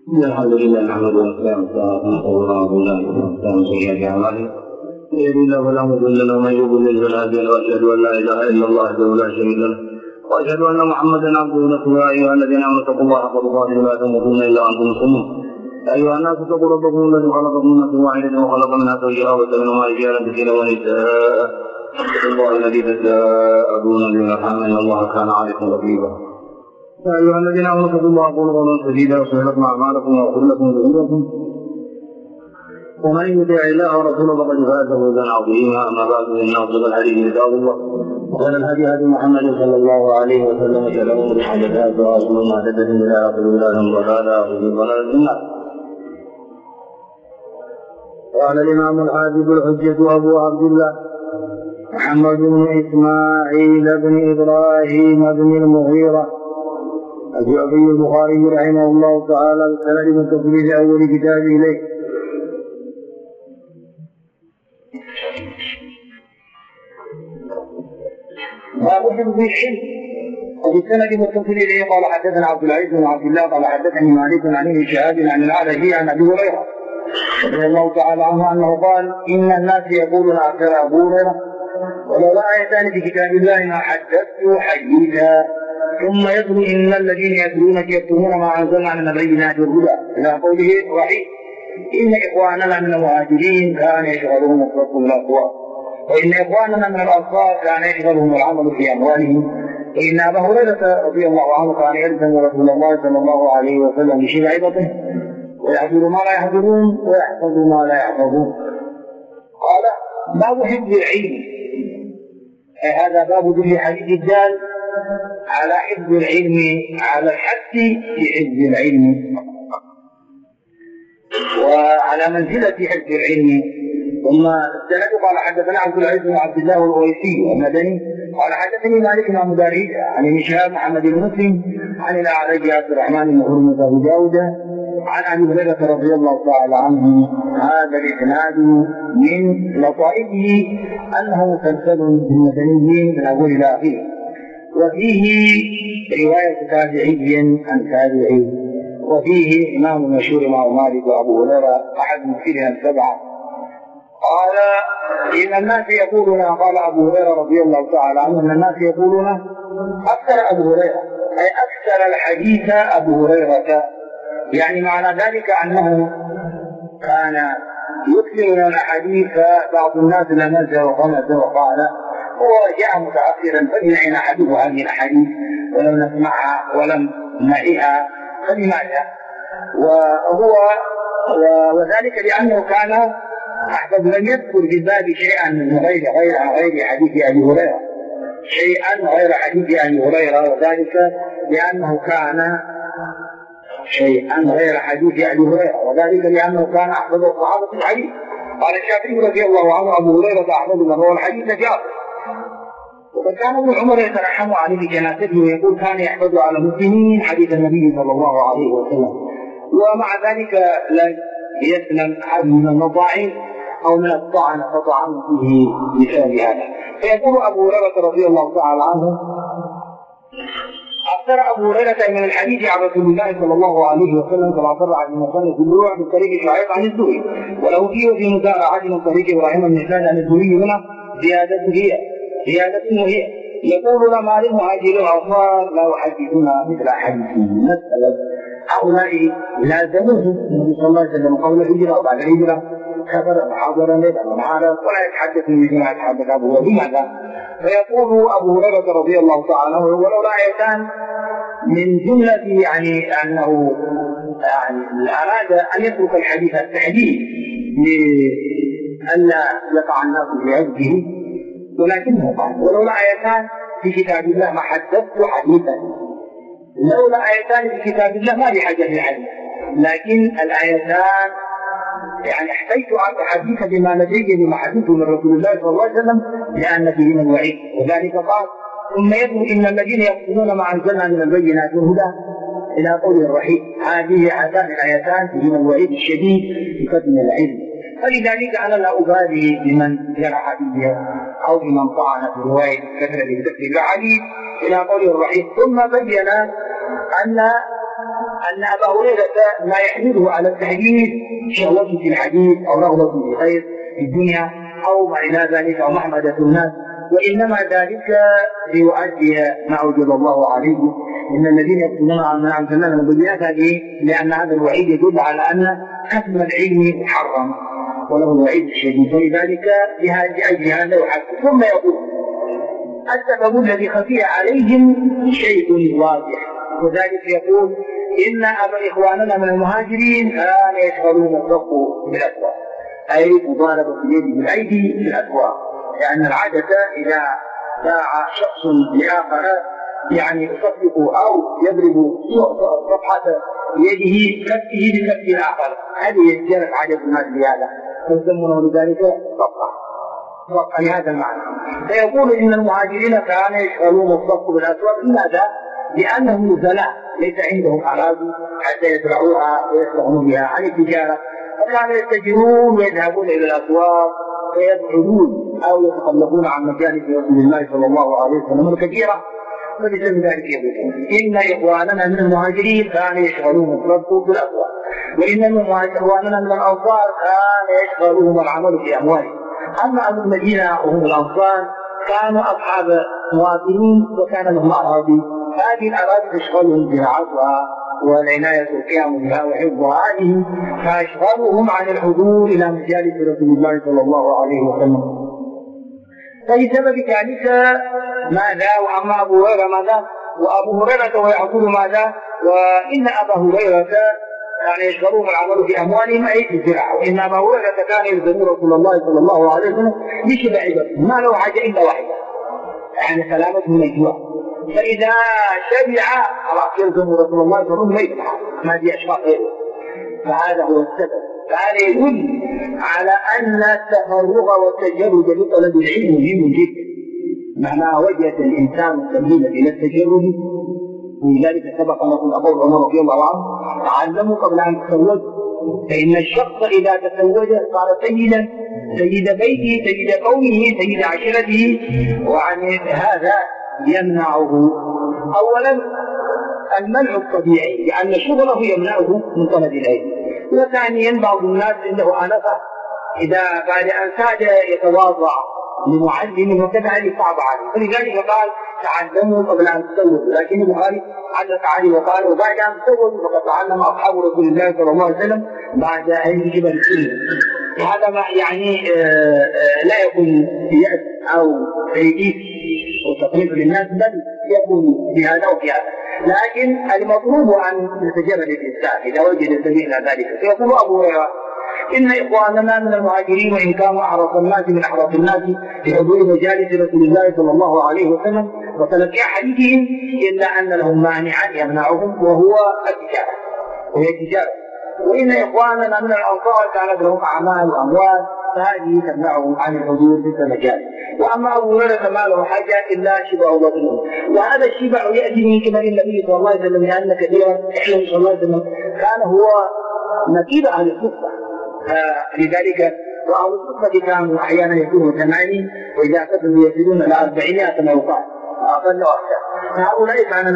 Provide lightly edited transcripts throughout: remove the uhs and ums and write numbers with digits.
الحمد لله نحمده ونستعينه ونستغفره سيئات اعمالنا من يهده الله فلا مضل له ومن يضلل فلا هادي له واشهد ان لا اله الا الله وحده لا شريك له واشهد ان محمدا عبده ورسوله يا ايها الذين امنوا اتقوا الله حق تقاته ولا تموتن الا وانتم مسلمون يا ايها الناس اتقوا ربكم الذي خلقكم من نفس واحده وخلق منها زوجها وبث منهما رجالا كثيرا ونساء اتقوا الله الذي تساءلون به والارحام ان الله كان عليكم رقيبا يا أيها الذين آمنوا اتقوا الله وقولوا قولا سديدا يصلح لكم أعمالكم ويغفر لكم ذنوبكم ومن يطع الله ورسوله فقد فاز فوزا عظيما أما بعد فإن أصدق الحديث كتاب الله وخير الهدي هدي محمد صلى الله عليه وسلم وشر الأمور محدثاتها وكل محدثة بدعة وكل بدعة ضلالة وكل ضلالة في النار. قال الإمام الحافظ الحجة أبو عبد الله محمد بن إسماعيل بن إبراهيم بن المغيرة الجعفي البخاري رحمه الله تعالى بالسند المتصل بأول كتابه إليه. باب حفظ العلم وفي السند المتصل إليه قال حدثنا عبد العزيز بن عبد الله قال حدثني مالك عن ابن شهاب عن الأعرج عن أبي هريرة رضي الله تعالى عنه أنه قال إن الناس يقولون أكثر أبو هريرة ولولا آيتان في كتاب الله ما حدثت حديثا ثم يتلو إن الذين يتلونك يكتمون ما أنزلنا من البينات والهدى إلى قوله وحيد إن إخواننا من المهاجرين كان يشغلهم الصدق بالأقوال وإن إخواننا من الأنصار كان يشغلهم العمل في أموالهم وإن أبا هريرة رضي الله عنه كان يلزم رسول الله صلى الله عليه وسلم بشبعته ويحضر ما لا يحضرون ويحفظ ما لا يحفظون. قال باب حفظ العلم هذا باب دل حديث الدال على حفظ العلم على الحث في حفظ العلم وعلى منزلة حفظ العلم. ثم السند قال حدثنا عبد العزيز بن عبد الله الأويسي المدني قال حدثني مالك بن مدارج عن ابن شهاب محمد بن مسلم عن الأعرج عبد الرحمن بن هرمز أبو داود عن أبي هريرة رضي الله تعالى عنه. هذا الإسناد من لطائفه أنه مسلسل بالمدنيين من أول إلى آخره وفيه رواية تابعي عن تابعي وفيه إمام مشهور مع مالك وأبو هريرة أحد مكثرها السبعة. قال إن الناس يقولون قال أبو هريرة رضي الله تعالى عنه إن الناس يقولون أكثر أبو هريرة أي أكثر الحديث أبو هريرة يعني معنى ذلك أنه كان يكثر من الحديث بعض الناس لمز وخمس وقال هو جاء متأخرا فلنعين أحدث هذه الحديث ولم نسمعها ولم نعيها فلماذا؟ وذلك لأنه كان أحمد لم يذكر في الباب شيئا من غير حديث أبي هريرة شيئا غير حديث أبي هريرة وذلك لأنه كان شيئا غير حديث أبي هريرة وذلك لأنه كان أحفظ الصحابة الحديث. قال الشافعي رضي الله عنه أبو هريرة أحفظ من روى الحديث جابر وقد كان ابن عمر يترحم عليه في جنازته ويقول كان يحفظ على المسلمين حديث النبي صلى الله عليه وسلم ومع ذلك لا يسلم أحد من المطاعن أو من الطعن فطعن فيه مثال هذا. فيقول أبو هريرة رضي الله تعالى عنه أكثر أبو هريرة من الحديث عن رسول الله صلى الله عليه وسلم كما صرح عن المصنف في البلوغ من طريق شعيب عن الزهري وله فيه وفي متابعة من طريق إبراهيم بن سعد عن الزهري هنا زيادة وهي يقول لما للمهاجرين الأنصار لا يحدثنا مثل حديثه مسألة هؤلاء لازموه النبي صلى الله عليه وسلم قبل الهجرة وبعد الهجرة خبر حاضرا معنا ولا يتحدث مثل ما يتحدث أبو هريرة. لماذا؟ فيقول أبو هريرة رضي الله تعالى عنه ولولا آيتان من جملة يعني أنه أراد أن يترك الحديث التحديث لئلا يقع الناس بعجزه ولكنه قال ولولا آيتان في كتاب الله ما حدثت حديثا لولا آيتان في كتاب الله ما بحاجة للحديث لكن الآيتان يعني احتجت عن حديث بما لدي بما حدثه من رسول الله صلى الله عليه وسلم لأن فيه من الوعيد وذلك قال ثم يتلو إن الذين يقولون ما أنزلنا من البينات والهدى إلى قوله الرحيم. هذه هاتان الآيتان فيه من الوعيد الشديد بكتم العلم فلذلك أنا لا أبالي بمن جرح بها أو بمن طعن في رواية كثرة بذكر الحديث إلى قوله الرحيم. ثم بين أن أن أبا هريرة ما يحمله على التحديث شهوته في الحديث أو رغبة في الخير في الدنيا أو ما إلى ذلك أو محمدة الناس، وإنما ذلك ليؤدي ما أوجب الله عليه. إن الذين يقولون عن ما أنزلنا من البينات هذه لأن هذا الوعيد يدل على أن كتم العلم محرم وله الوعيد الشديد، فلذلك لأجل هذا يحدث. ثم يقول السبب الذي خفي عليهم شيء واضح، وذلك يقول إن إخواننا من المهاجرين كان يشغلون الرق بالأسواق، أي مضاربة اليد بالأيدي في الأسواق، لأن العادة إذا باع شخص لآخر يعني يصفق أو يضرب صفحة يده كفه بكف الآخر، هذه جرت عادة الناس بهذا فيسمونه لذلك صفقة لهذا المعنى. فيقول إن المهاجرين كانوا يشغلون الصفق بالأسواق، لماذا؟ لأنهم نزلاء ليس عندهم أراضي حتى يزرعوها ويصنعون بها عن التجارة، فكانوا يتجرون ويذهبون إلى الأسواق فيبعدون أو يتخلفون عن مجالس رسول الله صلى الله عليه وسلم الكثيرة، فبسبب ذلك يقولون إن إخواننا من المهاجرين كانوا يشغلون الصفق بالأسواق، وإن إخواننا من الأنصار كان يشغلهم العمل في أموالهم. أما أهل المدينة وهم الأنصار كانوا أصحاب مواطنين وكان لهم أراضي، هذه الأراضي تشغلهم زراعتها والعناية والقيام بها وحفظها، هذه فأشغلهم عن الحضور إلى مجالس رسول الله صلى الله عليه وسلم. فلسبب ذلك ماذا؟ وأما أبو هريرة ماذا؟ وأبو هريرة ويقول ماذا؟ وإن أبا هريرة كان يشغلهم العمل في أموالهم أي في الزراعة، وإن أبا هريرة كان يلزم رسول الله صلى الله عليه وسلم بشبع بطنه، ما له حاجة إلا واحدة، يعني سلامته من الجوع، فإذا شبع خلاص يلزم رسول الله صلى الله عليه وسلم ما في أشخاص غيره. فهذا هو السبب. فهذا يدل على أن التفرغ والتجرد لطلب العلم مهم جدا، مهما وجد الإنسان سبيلا إلى التجرد، ولذلك سبق لكم أبو عمر رضي الله عنه تعلموا قبل أن تزوجوا، فإن الشخص إذا تزوج صار سيدا، سيد بيته، سيد قومه، سيد عشيرته، وعن هذا يمنعه أولا المنع الطبيعي لأن شغله يمنعه من طلب العلم، وثانيا بعض الناس عنده آنفة إذا بعد أن ساد يتواضع لمعلم وكذا صعب عليه، فلذلك قال تعلموا قبل أن تزوجوا، لكن البخاري علق عليه وقال وبعد أن تزوجوا فقد تعلم أصحاب رسول الله صلى الله عليه وسلم بعد أن يجب السن. هذا ما يعني لا يكون يأس أو تيئيس وتقليد للناس، بل يكون في هذا وفي هذا، لكن المطلوب أن يتجرد الإنسان إذا وجد سبيل ذلك. فيقول أبو هريرة إن إخواننا من المهاجرين وإن كانوا أحرص الناس من أحرص الناس في حضور مجالس رسول الله صلى الله عليه وسلم وتلقي حديثهم، إلا أن لهم مانعا يمنعهم وهو التجارة، وهي التجارة. وإن إخواننا من الأنصار كانت لهم أعمال وأموال، فهذه تمنعهم عن الحضور في المجالس. وأما أبو هريرة ما له حاجة إلا شبع بطنه، وهذا الشبع يأتي من كبر النبي صلى الله عليه وسلم، لأن كثيرا صلى الله عليه وسلم كان هو نقيب أهل الصفة، لذلك وأهل الصفة كانوا أحيانا يكونوا 80 وإذا كانوا يصلون إلى 400 ما يقال أقل وأكثر، فهؤلاء كان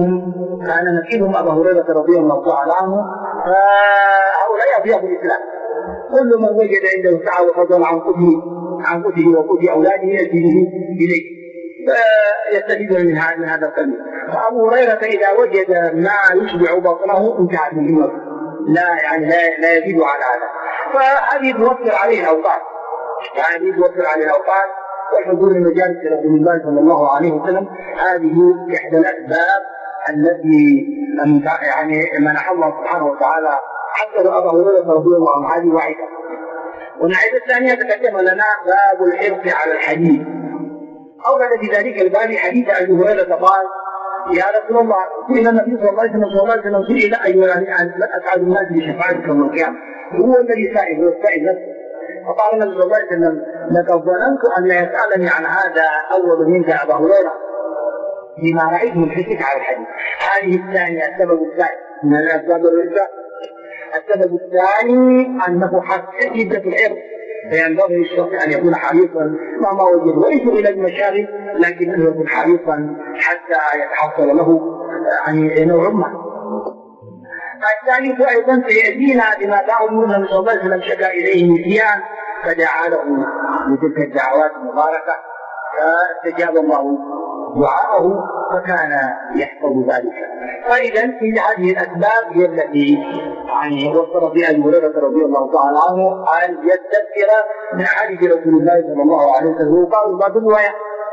نقيبهم أبا هريرة رضي الله تعالى عنه، فهؤلاء أضياف الإسلام. كل من وجد عنده سعة وفضل عن قتله وقتل أولاده يأتي به إليه فيستفيدون من هذا القبيل. فأبو هريرة إذا وجد ما يشبع بطنه انتهت مهمته، لا يزيد على هذا، فهذه توفر عليه الأوقات، والحضور لمجالس رسول الله صلى الله عليه وسلم هذه إحدى الأسباب التي يعني منح الله سبحانه وتعالى حتى أبا هريرة رضي الله عنه، هذه واحدة. والناحية الثانية تقدم لنا باب الحرص على الحديث. أورد في ذلك الباب حديث أبي هريرة قال يا رسول الله إن النبي صلى الله عليه وسلم سئل أيها أسعد الناس بشفاعتك يوم القيامة، هو الذي سائل، هو السائل نفسه. فقال النبي صلى الله عليه وسلم لقد ظننت أن يسألني عن هذا أول منك أبا هريرة بما رأيت من حرصك على الحديث. هذه الثانية السبب الثاني من الأسباب الرئيسة. السبب الثاني أنه حتى شدة الحرص، فينبغي للشخص أن يكون حريصا مهما وجد، وليس إلى المشاغل لكنه يكون حريصا حتى يتحصل له يعني نوع ما. الثالث أيضا سيأتينا بما دعوا النبي صلى الله عليه وسلم شكا إليه نسيان فدعا له بتلك الدعوات المباركة فاستجاب الله دعاءه فكان يحفظ ذلك. فإذا في هذه الأسباب هي التي يعني وصل بها أبي هريرة رضي الله تعالى عنه أن يستذكر من حديث رسول الله صلى الله عليه وسلم. وقال بعض الرواية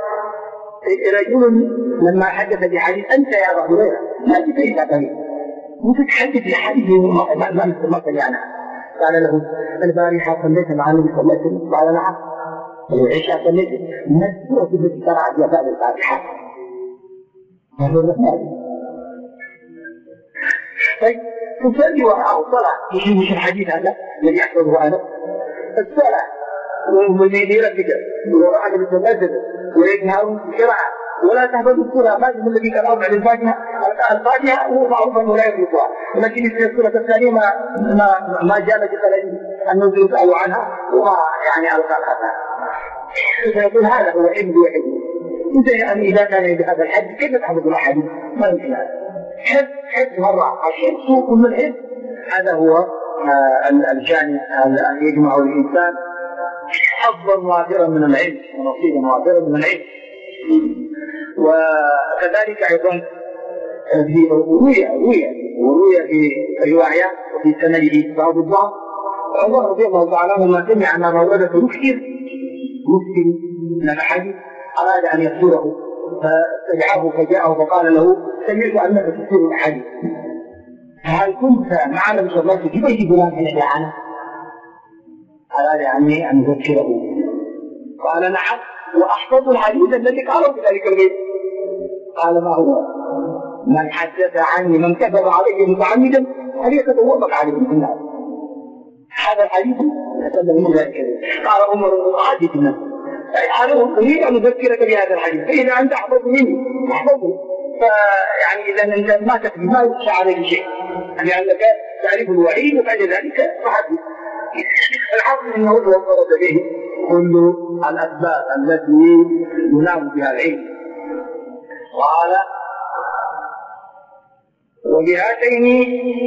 رجل لما حدث بحديث أنت يا أبا هريرة ما جئت إلى قريب وتتحدث بحديث ما سمعنا. قال له البارحة صليت مع النبي صلى الله عليه وسلم قال نعم العشاء صليت من السورة التي شرعت يا بعد الفاتحة. طيب تصلي وراءه صلاة مش الحديث هذا الذي يحفظه أنا الصلاة ومن يربك وراء النبي صلى الله عليه وسلم ويجهر بقراءة ولا تحفظ السورة ما من الذي كان أربع الفاتحة هو معروف أنه لا يفرقها، ولكن السورة الثانية ما جاء بقلم أنه يسأل عنها وما يعني ألقى الحسن. فيقول هذا هو حفظ وحفظ. أنت يعني إذا كان بهذا الحد كيف تحفظ الأحاديث؟ ما يمكن هذا. حفظ مرة الحفظ كل الحفظ هذا هو الجانب أن يجمع الإنسان حظا وافرا من العلم ونصيبا وافرا من العلم. وكذلك أيضا في روي في رواية وفي سنده بعض الضعف عمر رضي الله تعالى عنه ما سمع أن مولده مسكر من الحديث أراد أن يسوره فاتبعه فجاءه فقال له سمعت أنك تسير الحديث هل كنت مع النبي صلى الله عليه وسلم في بيت فلان حين جاءنا؟ أراد يعني أن يذكره قال نعم وأحفظ الحديث الذي قاله في ذلك البيت. قال ما هو؟ من حدث عني من كذب علي متعمدا فليتبوأ مقعده من النار. هذا الحديث يتكلم من ذلك. قال عمر حدث الناس أنا أريد أن أذكرك بهذا الحديث فإذا أنت أحفظ مني أحفظه. فيعني إذا أنت ما تكفي ما يخشى عليك شيء لأنك تعرف الوعيد وبعد ذلك فحدث. الحاصل أنه توفرت به كل الأسباب التي ينام بها العلم. قال وبهاتين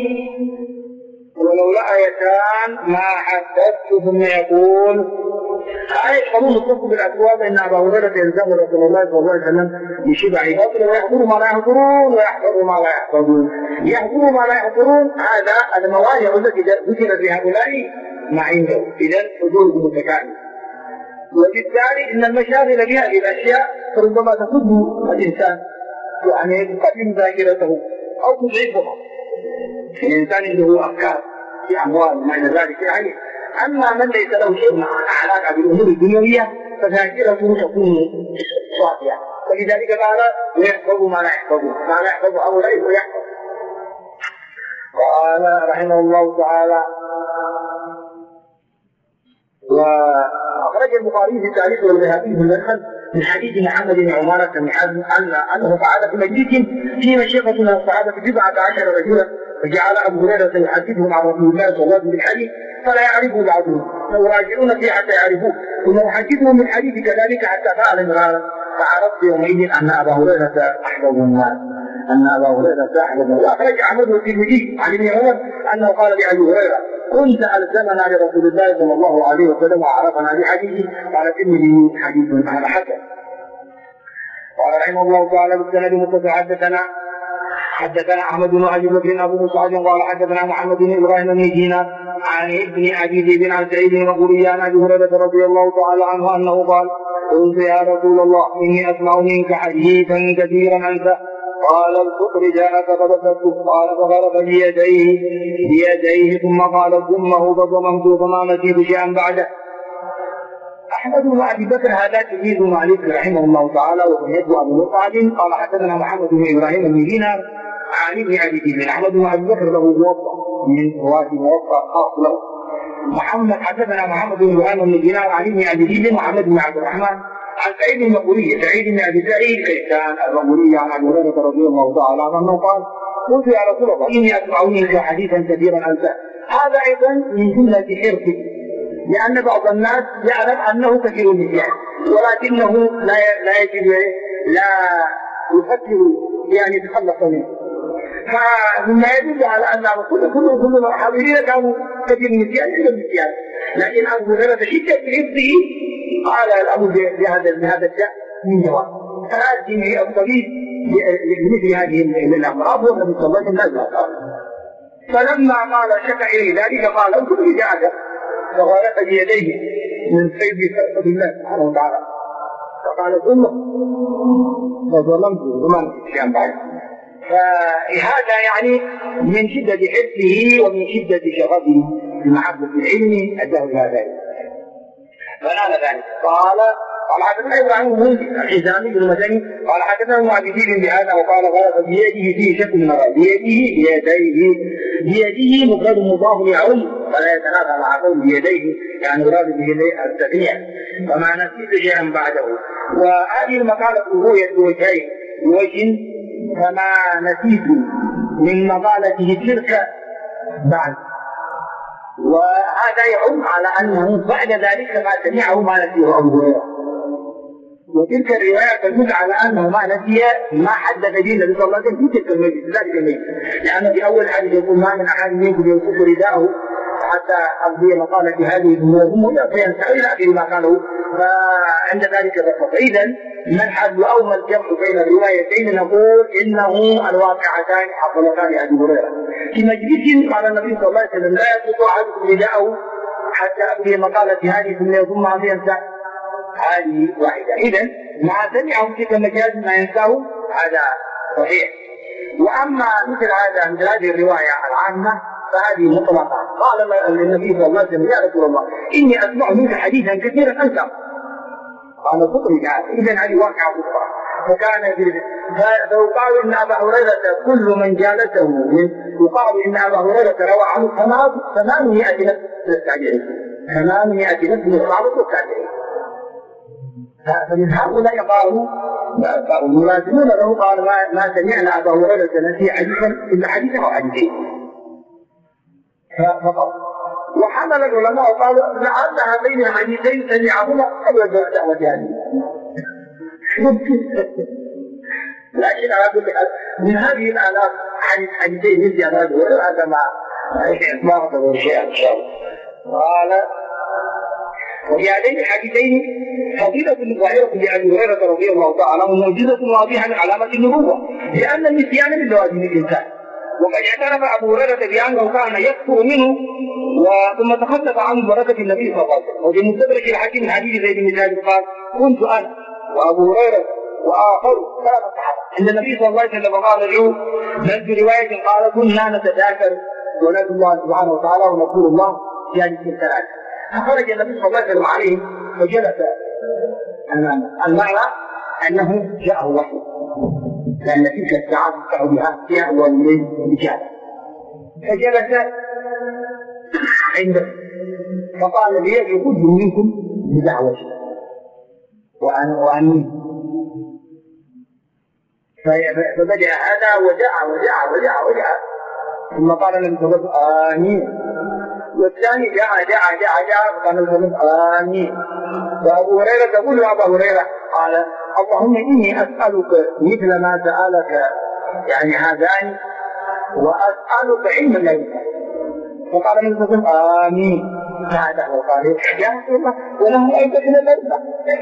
ولولا آيتان ما حدثت ثم يقول آية قانون الصدق بالأسباب إن أبا هريرة يلزم رسول الله صلى الله عليه وسلم بشبع باطل ويحضروا ما لا يحضرون ويحضروا ما لا يحضرون. يحضروا ما لا يحضرون هذا الموانع التي ذكرت في هؤلاء ما عنده. إذن حضورهم متكامل وبالتالي إن المشاغل بهذه الأشياء ربما تصد الإنسان يعني تقدم ذاكرته أو تضعفها. الإنسان عنده أفكار في أموال وما إلى ذلك يعني. أما من ليس له شيء علاقة بالأمور الدنيوية فذاكرته تكون صافية. ولذلك قال ويحفظ ما لا يحفظ أو لا يحفظ. قال رحمه الله تعالى وأخرج البخاري في تاريخ والذهبي في المدخل من حديث محمد بن عمارة بن حزم أنه قعد في مجلس في مشيخة من الصحابة 19 رجلا فجعل أبو هريرة يحدثهم عن رسول الله صلى الله عليه وسلم بالحديث فلا يعرفه بعضهم فيراجعون فيه حتى يعرفوه ثم يحدثهم من حديث كذلك حتى فعل مرارا. فعرفت يومئذ أن أبا هريرة أحفظ الناس وأخرج أحمد والترمذي عن ابن عمر أنه قال لأبي هريرة كنت ألزمنا لرسول الله صلى الله عليه وسلم وعرفنا بحديثه قال الترمذي حديث على حسن. قال رحمه الله تعالى بالسند المتصل حدثنا أحمد بن أبي بكر أبو مصعب قال حدثنا محمد بن إبراهيم بن دينار عن ابن أبي ذئب عن سعيد المقبوري عن أبي هريرة رضي الله تعالى عنه أنه قال قلت يا رسول الله إني أسمع منك حديثا كثيرا أنت قال الفقر جاءك فبسطته قال فغرف بيديه ثم قال ضمه فضممته فما نسيت شيئا بعده. أحمد بن أبي بكر هذا تلميذ مالك رحمه الله تعالى وكنيته أبو مصعب قال حدثنا محمد بن إبراهيم بن دينار عن ابن أبي ذئب. أحمد بن أبي بكر له موطأ من رواة موطأ خاص له. حدثنا محمد بن إبراهيم بن دينار عن ابن أبي ذئب محمد بن عبد الرحمن عن سعيد المقبوري سعيد بن أبي سعيد كيسان المقبوري عن أبي هريرة رضي الله تعالى عنه قال قلت يا رسول الله إني أسمع منك حديثا كثيرا أنت. هذا أيضا من جملة حرصه لأن بعض الناس يعلم أنه كثير النسيان ولكنه لا يجب لا يفكر يعني يتخلص منه. فمما يدل على أن كل الحاضرين كانوا كثير النسيان إلا النسيان، لكن أبو هريرة شدة بحفظه قال الأمر بهذا الشأن من جواب، فهذه هي الطبيب لمثل هذه الأمراض والنبي صلى الله عليه وسلم. فلما قال شكا إليه ذلك قال انظر بجاءك، فغرق بيديه من صيد فرق الله سبحانه وتعالى، فقال ثم فظلمت وما نسيت شيئا بعد. فهذا يعني من شدة حفظه ومن شدة شغفه بمحبة العلم أداه إلى ذلك فنال ذلك. قال حدثنا ابراهيم بن الحزامي بن المدني قال حدثنا المعبدين بهذا وقال غلط بيده فيه شك من مرة بيده مفرد مضاف يعم ولا يتنافى مع قول بيديه يعني مراد به التثنية وما نسيت شيئا بعده. وهذه المقالة رؤية بوجهين بوجه فما نسيت من مقالته تلك بعد، وهذا يعم على أنه بعد ذلك ما سمعه ما نسيه أبو هريرة، وتلك الرواية تدل على أنه ما نسي ما حدث به النبي صلى الله عليه وسلم في تلك المجلس ذلك المجلس، لأنه في أول حديث يقول ما من أحد منكم ينقص رداءه حتى أقضي مقالة هذه الأمور فينسى إلى آخر ما قاله، فعند ذلك الرفض. إذا ما الحد أو ما الجمع بين الروايتين؟ نقول إنه الواقعتان حصلتان لأبي هريرة في مجلس قال النبي صلى الله عليه وسلم لا يسقط أحدكم رداءه حتى أقضي مقالة هذه ثم يضمها فينسى، هذه واحدة. إذن ما سمعه في المجاز ما ينساه هذا صحيح. وأما مثل هذه الرواية العامة فهذه مطلقة. قال النبي صلى الله عليه وسلم يا رسول الله إني أسمع منك حديثا كثيرا أنت، قال صدري تعالى. إذن هذه واقعة أخرى. فكان لو قالوا إن أبا هريرة كل من جالسه يقال إن أبا هريرة روى عنه 800 نفس التابعين 800 نفس من الصحابة والتابعين. فمن هؤلاء قالوا الملازمون له قال ما سمعنا أبا هريرة نسي حديثا إلا حديثا أو حديثين فقط. وحمل العلماء وقالوا لعل هذين الحديثين سمعهما قبل الدعوة هذه. لكن على كل حال من هذه الآلاف حديثين من جهاد هذا ما أعتبر شيئا إن شاء الله. قال وفي هذين الحديثين فضيلة ظاهرة لأبي هريرة رضي الله تعالى عنه موجودة واضحة من علامة النبوة، لأن النسيان من لوازم الإنسان. وقد اعترف أبو هريرة بأنه كان يكفر منه ثم تخلف عنه بركة النبي صلى الله عليه وسلم. وفي مستدرك الحكيم من حديث زيد بن ثابت قال كنت أنا وأبو هريرة وآخر ثلاثة صحابة عند النبي صلى الله عليه وسلم قال له في رواية قال كنا نتذاكر ونذكر الله سبحانه وتعالى ونذكر الله في هذه الثلاثة. فخرج النبي صلى الله عليه وسلم عليه فجلس أمامه. المعنى أنه جاءه وحي، لأن تلك الساعات تدفع بها فيها والليل بجانب، فجلس عنده فقال لي يجب منكم بدعوتي وأني فبدأ هذا وجاء ثم قال النبي صلى الله عليه وسلم آمين، والثاني جاء فقال النبي صلى الله عليه وسلم آمين. وأبو هريرة تقول أبا هريرة قال اللهم إني أسألك مثل ما سألك يعني هذان وأسألك علما لا ينفع. فقال النبي صلى الله عليه وسلم آمين. هذا هو قال يا رسول الله ولم أيضا إلى ذلك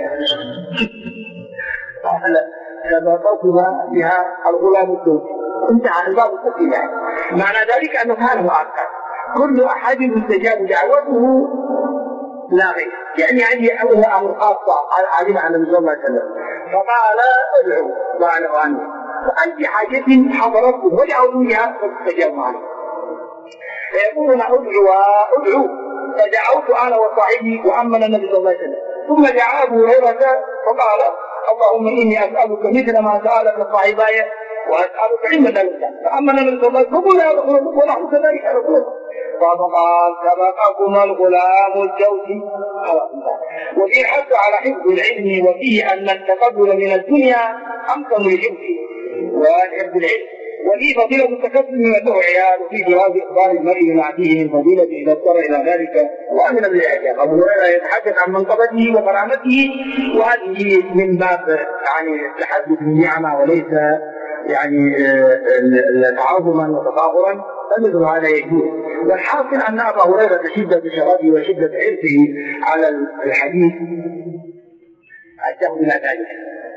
قال سبقتها بها الغلام الدوسي انتهى الباب الكفر يعني. معنى ذلك أنه كان مؤكد كل أحد مستجاب دعوته لا غير، يعني عندي أمر خاصة علم عن النبي صلى الله عليه وسلم. فقال ادعوا وأنا عنه فأي حاجة حضرتكم ودعوا بها فاستجابوا عنه. فيقولون ادعوا فدعوت أنا وصاحبي وأمن النبي صلى الله عليه وسلم. ثم دعا أبو هريرة فقال اللهم إني أسألك مثل ما سألك صاحباي وأسألك علما لا ينفع. فأمن النبي صلى الله عليه وسلم ونحن كذلك نقول. فقال سبقكما الغلام الجوزي. وفي الحث على حفظ العلم وفيه أن التقبل من الدنيا أمكن للحفظ وحفظ العلم، وفي فضيلة التكسب من الدعاء وفي جواز إخبار المرء ما فيه من فضيلة إذا اضطر إلى ذلك وأمن بالإعجاب. أبو هريرة يتحدث عن منقبته وكرامته، وهذه من باب يعني التحدث بالنعمة وليس يعني تعاظما وتفاخرا فمثل هذا يجوز. والحاصل أن أبا هريرة شدة شرفه وشدة حرصه على الحديث أداه إلى ذلك.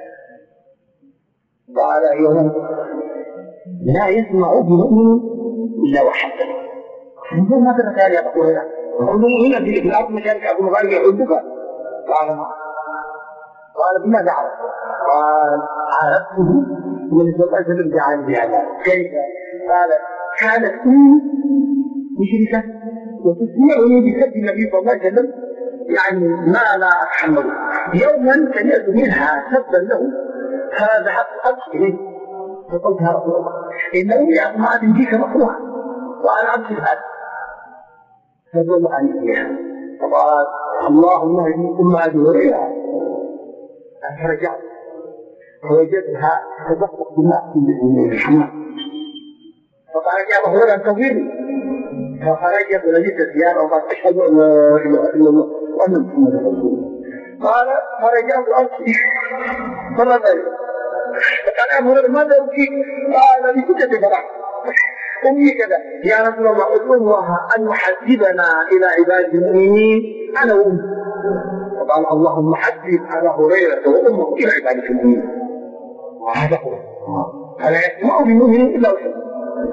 قال يوم لا يسمع بمؤمن إلا وحده. يقول ما ترى يا أبا هريرة المؤمنين في الأرض مشارك أبو مغالب يحبك. قال ما قال بماذا عرفت؟ قال عرفته من سؤال جعل بهذا. كيف؟ قال كانت أمي مشركة وتسمعني بسب النبي صلى الله عليه وسلم يعني ما لا أتحمله. يوما سمعت منها سبا له فذهبت أبكي إليه فقلت يا رسول الله إن أمي أسمعت بك مكروها وأنا أبكي الآن. فدل عليها فقال اللهم اهدي أم أبي هريرة. فرجعت فوجدتها تدفق بالماء في الحمام فقالت يا أبا هريرة انتظرني. فخرجت ولبست ثيابه وقال أشهد أن لا إله إلا الله وأن محمدا رسول الله. قال فرجعت أبكي مرة ثانية فقال يا أبا هريرة ماذا أبكيك؟ قال بشدة فرح أمي كذا يا رسول الله ادعو الله أن يحببنا إلى عباد المؤمنين أنا وأمي. فقال اللهم حبب أبا هريرة وأمه إلى عباد المؤمنين. وهذا هو فلا يسمع بالمؤمنين إلا وحده.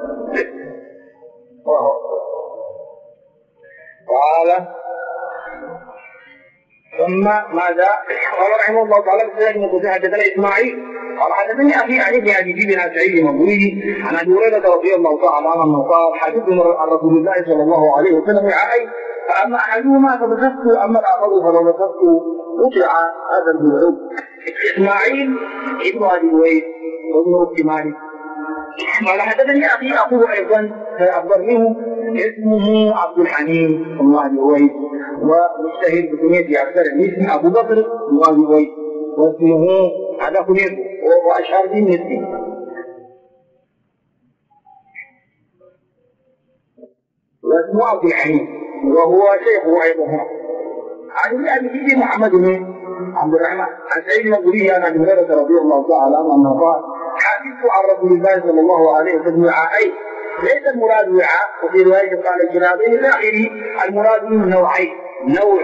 قال ثم ماذا؟ قال رحمه الله تعالى بسنده حدثنا اسماعيل قال حدثني اخي عن ابن ابي ذئب عن سعيد المقبوري عن ابي هريره رضي الله تعالى عنه قال حدثنا عن رسول الله صلى الله عليه وسلم وعائي فاما احدهما فبثثت اما الاخر فلو بثثت قطع هذا البعوث. اسماعيل ابن ابي ويس وابن اخت مالك قال حدثني اخي اخوه ايضا فاكبر منه اسمه عبد الحليم بن ابي ويس ومشتهر بكنيته اكثر الاسم ابو بكر بن ابي ويس واسمه هذا كنيته واشهر به اسمه. واسمه عبد الحليم وهو شيخه ايضا هنا. عن ابي ذئب محمد بن عبد الرحمن عن سعيد المقبوري عن ابي هريره رضي الله تعالى عنه انه قال حدثت عن رسول الله صلى الله عليه وسلم وعائي ليس المراد وعاء وفي روايه قال الجنابين الى اخره. المراد منه نوعين نوع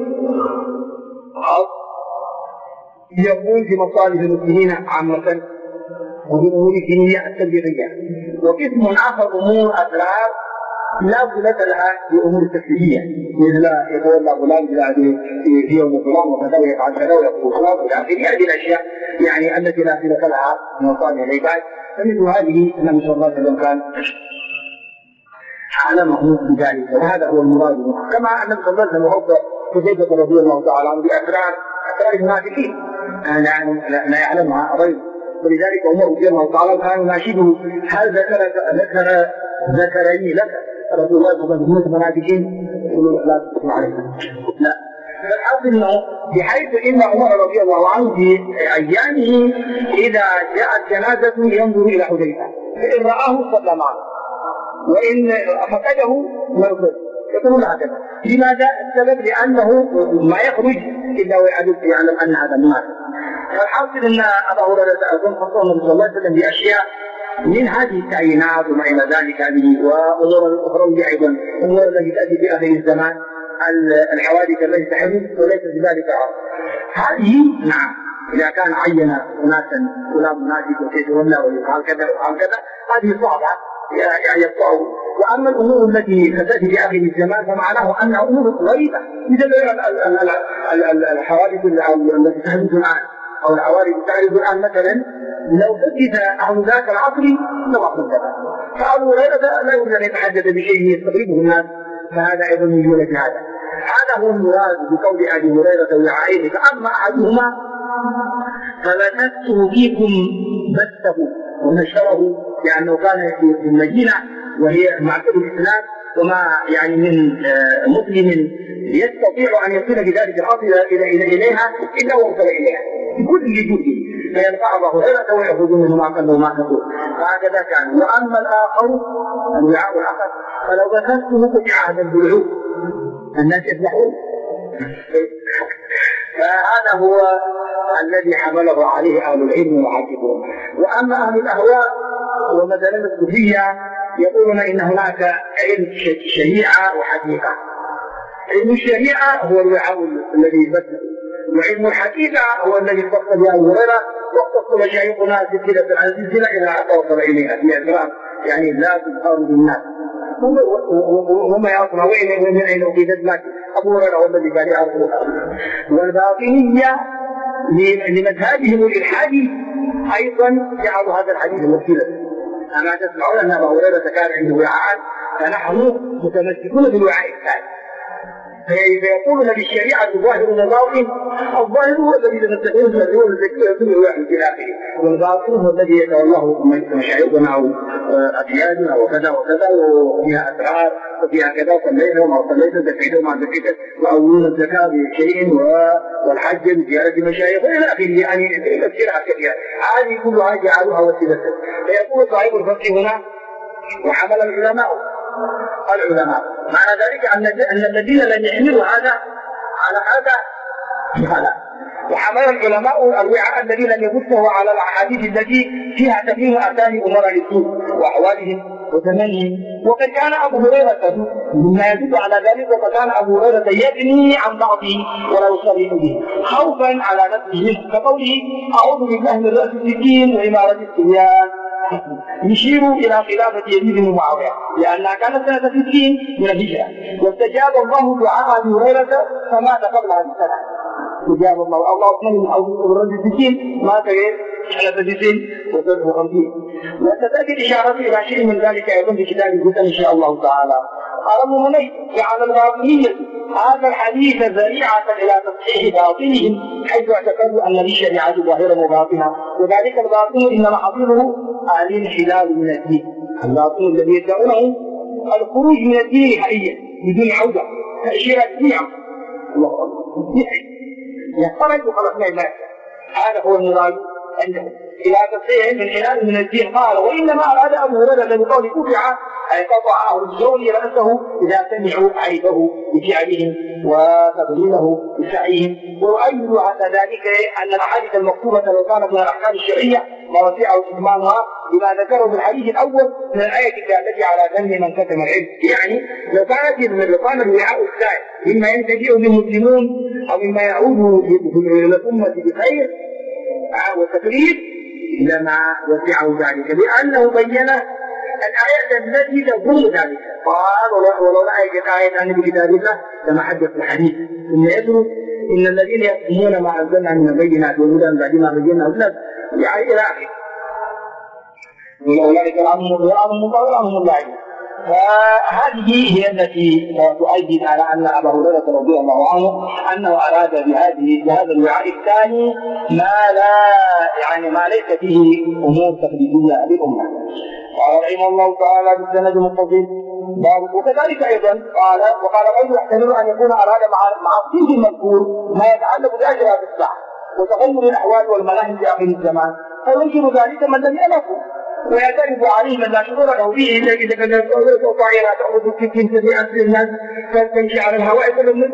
يكون في مصالح المسلمين عامه وفي امور الدينيه التبليغيه وقسم اخر امور اسرار لا صله لها بامور التكليفيه مثل يتولى فلان في يوم فلان وكذا ويفعل كذا ويقول فلان الى اخره. هذه الاشياء يعني التي لا صله لها بمصالح العباد فمثل هذه النبي صلى الله عليه وسلم كان علمه بذلك وهذا هو المراد منه. كما النبي صلى الله عليه وسلم وصف حذيفة رضي الله تعالى عنه بأسرار المنافقين لا يعلمها غيره. ولذلك عمر رضي الله تعالى كان يناشده هل ذكرني لك رسول الله صلى الله عليه وسلم المنافقين؟ يقول لا تسمع عليك لا. فالحاصل انه بحيث ان عمر رضي الله عنه في ايامه اذا جاءت جنازه ينظر الى حذيفه فان راه صلى معه وإن فقده مرض يقولون هكذا. لماذا؟ السبب لأنه ما يخرج إلا ويعلم أن هذا منافق. فالحاصل أن أبا هريرة أظن خصوصا النبي صلى الله عليه وسلم بأشياء من هذه التعيينات وما إلى ذلك هذه وأمور أخرى أيضا أمور التي تأتي في آخر الزمان الحوادث التي تحدث وليس بذلك عرض. هذه نعم إذا كان عين أناسا فلان منافق وسيتولى ويفعل كذا ويفعل كذا هذه صعبة يعني يقطعه. واما الامور التي ستاتي في اخر الزمان فمعناه انها امور غريبه مثل الحوادث التي تحدث الان او الحوادث تحدث الان مثلا لو حدث عن ذاك العصر لما قدمها. فابو هريره لا يريد ان يتحدث بشيء يستغربه الناس فهذا ايضا من جمله هذا هو المراد بقول ابي هريره وعائشه. فاما احدهما فبثته فيكم بثه ونشره لأنه كان في المدينة وهي معتبر الإسلام وما يعني من مسلم يستطيع أن يصل بذلك الأرض إليها إلا وصل إليها بكل جهده فينفع أبا هريرة ويأخذ منه ما قال وما تقول. فهكذا كان. وأما الآخر الوعاء الآخر فلو بثثته قطع هذا البلعوب الناس يفلحون. فهذا هو الذي حمله عليه أهل العلم والمحققون. وأما أهل الأهواء ومثلا الصوفية يقولون إن هناك علم شريعة وحقيقة. علم الشريعة هو الوعاء الذي بدأ، وعلم الحقيقة هو الذي اختص به أبو هريرة واختص مشايخنا سلسلة عن سلسلة إلى حتى وصل إليها في إعتراف يعني لا تظهر بالناس. هم يصنعون من أين أخذت لكن أبو هريرة هو الذي كان يعرفها. والباطنية لمذهبهم الإلحادي أيضا جعلوا هذا الحديث وسيلة. أما تسمعون أن أبا هريرة كان عنده وعاء فنحن متمسكون بالوعاء الثاني. فيقولون بالشريعة ظاهر وباطن. الظاهر هو الذي تمسكون به ويكون الوحي في آخره، والباطن هو الذي يتولاه مشايخنا أو أجيادنا وكذا وكذا، وفيها أسرار وفيها كذا، صلينا وما صلينا، زكيت وما زكيت، وأولون الزكاة بشيء والحج بزيارة مشايخ إلى آخره، يعني تفسيرها كثيرة. هذه كلها جعلوها وسيلة. فيقول صاحب الفقه هنا وحمل العلماء معنى ذلك أن الذين لم يحملوا هذا على هذا وحمل العلماء الوعاء الذي لم يبثه على الأحاديث التي فيها تبين أسامي أمراء السوء وأحوالهم وزمانهم. وقد كان أبو هريرة مما يدل على ذلك، وقد كان أبو هريرة يبني عن بعضه ولا يصرح به خوفا على نفسه كقوله أعوذ بالله من رأس السكين وإمارة السبيان، يشير إلى خلافة يزيد بن معاوية لأنها كانت سنة 60 من الهجرة، واستجاب الله دعاء أبي هريرة فمات قبل هذه السنة. استجاب الله أكمل من أول 60 مات على 59 وستأتي الإشارة إلى شيء من ذلك أيضا في كتاب الفتن إن شاء الله تعالى. قال المنيف جعل الباطنية هذا الحديث ذريعة إلى تصحيح باطنهم، حيث اعتقدوا أن للشريعة ظاهرا وباطنا، وذلك الباطن إنما حصيله الانحلال من الدين. الباطن الذي يدعونه الخروج من الدين نهائيا بدون عودة تأشيرة جميعا. الله أكبر يخرج وخلقنا الناس، هذا هو المراد عندهم إلى تصحيح الانحلال من الدين. قال وإنما أراد أبو هريرة بقول قطع أي قطع أهل الزول رأسه إذا سمعوا عيبه بفعلهم وتضليله بسعيهم. ويؤيد على ذلك أن الأحاديث المكتوبة لو كانت من الأحكام الشرعية مواسعة وكتمانها بما ذكره في الحديث الأول من الآية التي على ذنب من كتم العلم. يعني لو كانت من الوقام الوعاء الثاني مما ينتفع به المسلمون أو مما يعود إلى الأمة بخير وتقريب لما وسعه ذلك، لأنه بين الآيات التي تضم ذلك. قال ولو آية عن كتاب الله لما حدث الحديث ثم يدرس إن الذين يكتمون ما أنزلنا من البينات والهدى بعد ما بينا لهم يعني إلى آخره. أولئك عنهم الله. فهذه هي التي تؤيد على أن أبا هريرة رضي الله عنه أنه أراد بهذا الوعاء الثاني ما ليس فيه أمور تقليدية للأمة. قال رحمه الله تعالى بالسند المتصل وكذلك أيضا وقال غير يحتمل أن يكون أراد مع الصيغ المذكور ما يتعلق بأشراط الساعة وتغير الأحوال والملاهي في آخر الزمان، فينكر ذلك من لم يعرفه ويعترف عليه من لا شعور له به إلا إذا كان يقول طائرة تأخذ 60 سنة أسر الناس فتمشي على الهواء كل من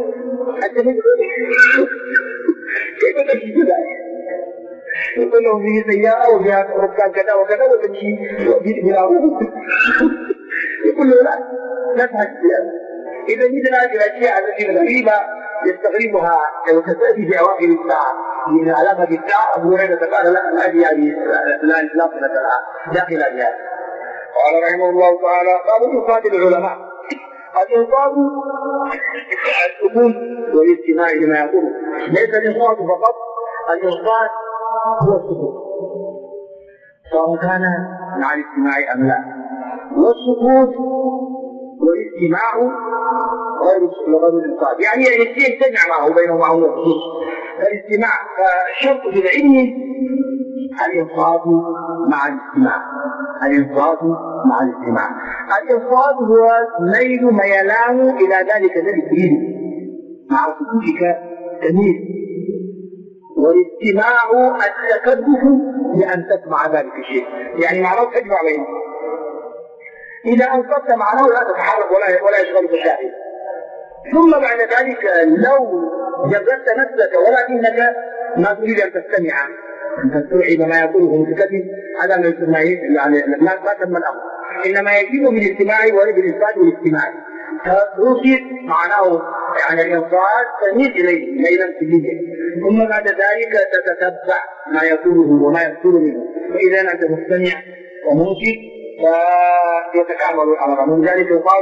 كيف تمشي كذا؟ يقول لهم فيه سيارة وفيها ركاب كذا وكذا وتمشي بلا يقول له لا تحكي بها. إذا مثل هذه الأشياء التي الغريبة يستغربها وتأتي في أواخر الساعة من علامة الساعة أبو هريرة قال لا هذه يعني لا صلة لها داخل الأجيال. قال رحمه الله تعالى قال يقاتل العلماء الإنصاف السكون والاستماع لما يقوله، ليس الإنصاف فقط، الإنصاف هو السكون سواء كان مع الاستماع أم لا، والسكوت والاستماع غير الإنصاف، يعني الاثنين تجمع معه بينهما الخصوص. الاستماع فالشرط في العلم الإنصاف مع الاستماع، الإنصاف مع الاستماع. الإنصاف هو ميل ميلان إلى ذلك الذي تريده مع سكوتك تميل، والاستماع التكدف لأن تسمع ذلك الشيء، يعني معناه تجمع بينه. إذا أنصت معناه لا تتحرك ولا يشغل بشاهد. ثم بعد ذلك لو جبرت نفسك ولكنك ما تريد أن تستمع أن تستوعب ما يقوله المتكلم، هذا ما يسمى يعني ما تم الأمر، إنما يجب بالاستماع وبالإنصات والاستماع. توصل معناه يعني الإنصات تميل إليه ميلا كليا، ثم بعد ذلك تتتبع ما يقوله وما يصدر منه، فإذا أنت مستمع ومنصت فيتكامل الأمر. من ذلك يقال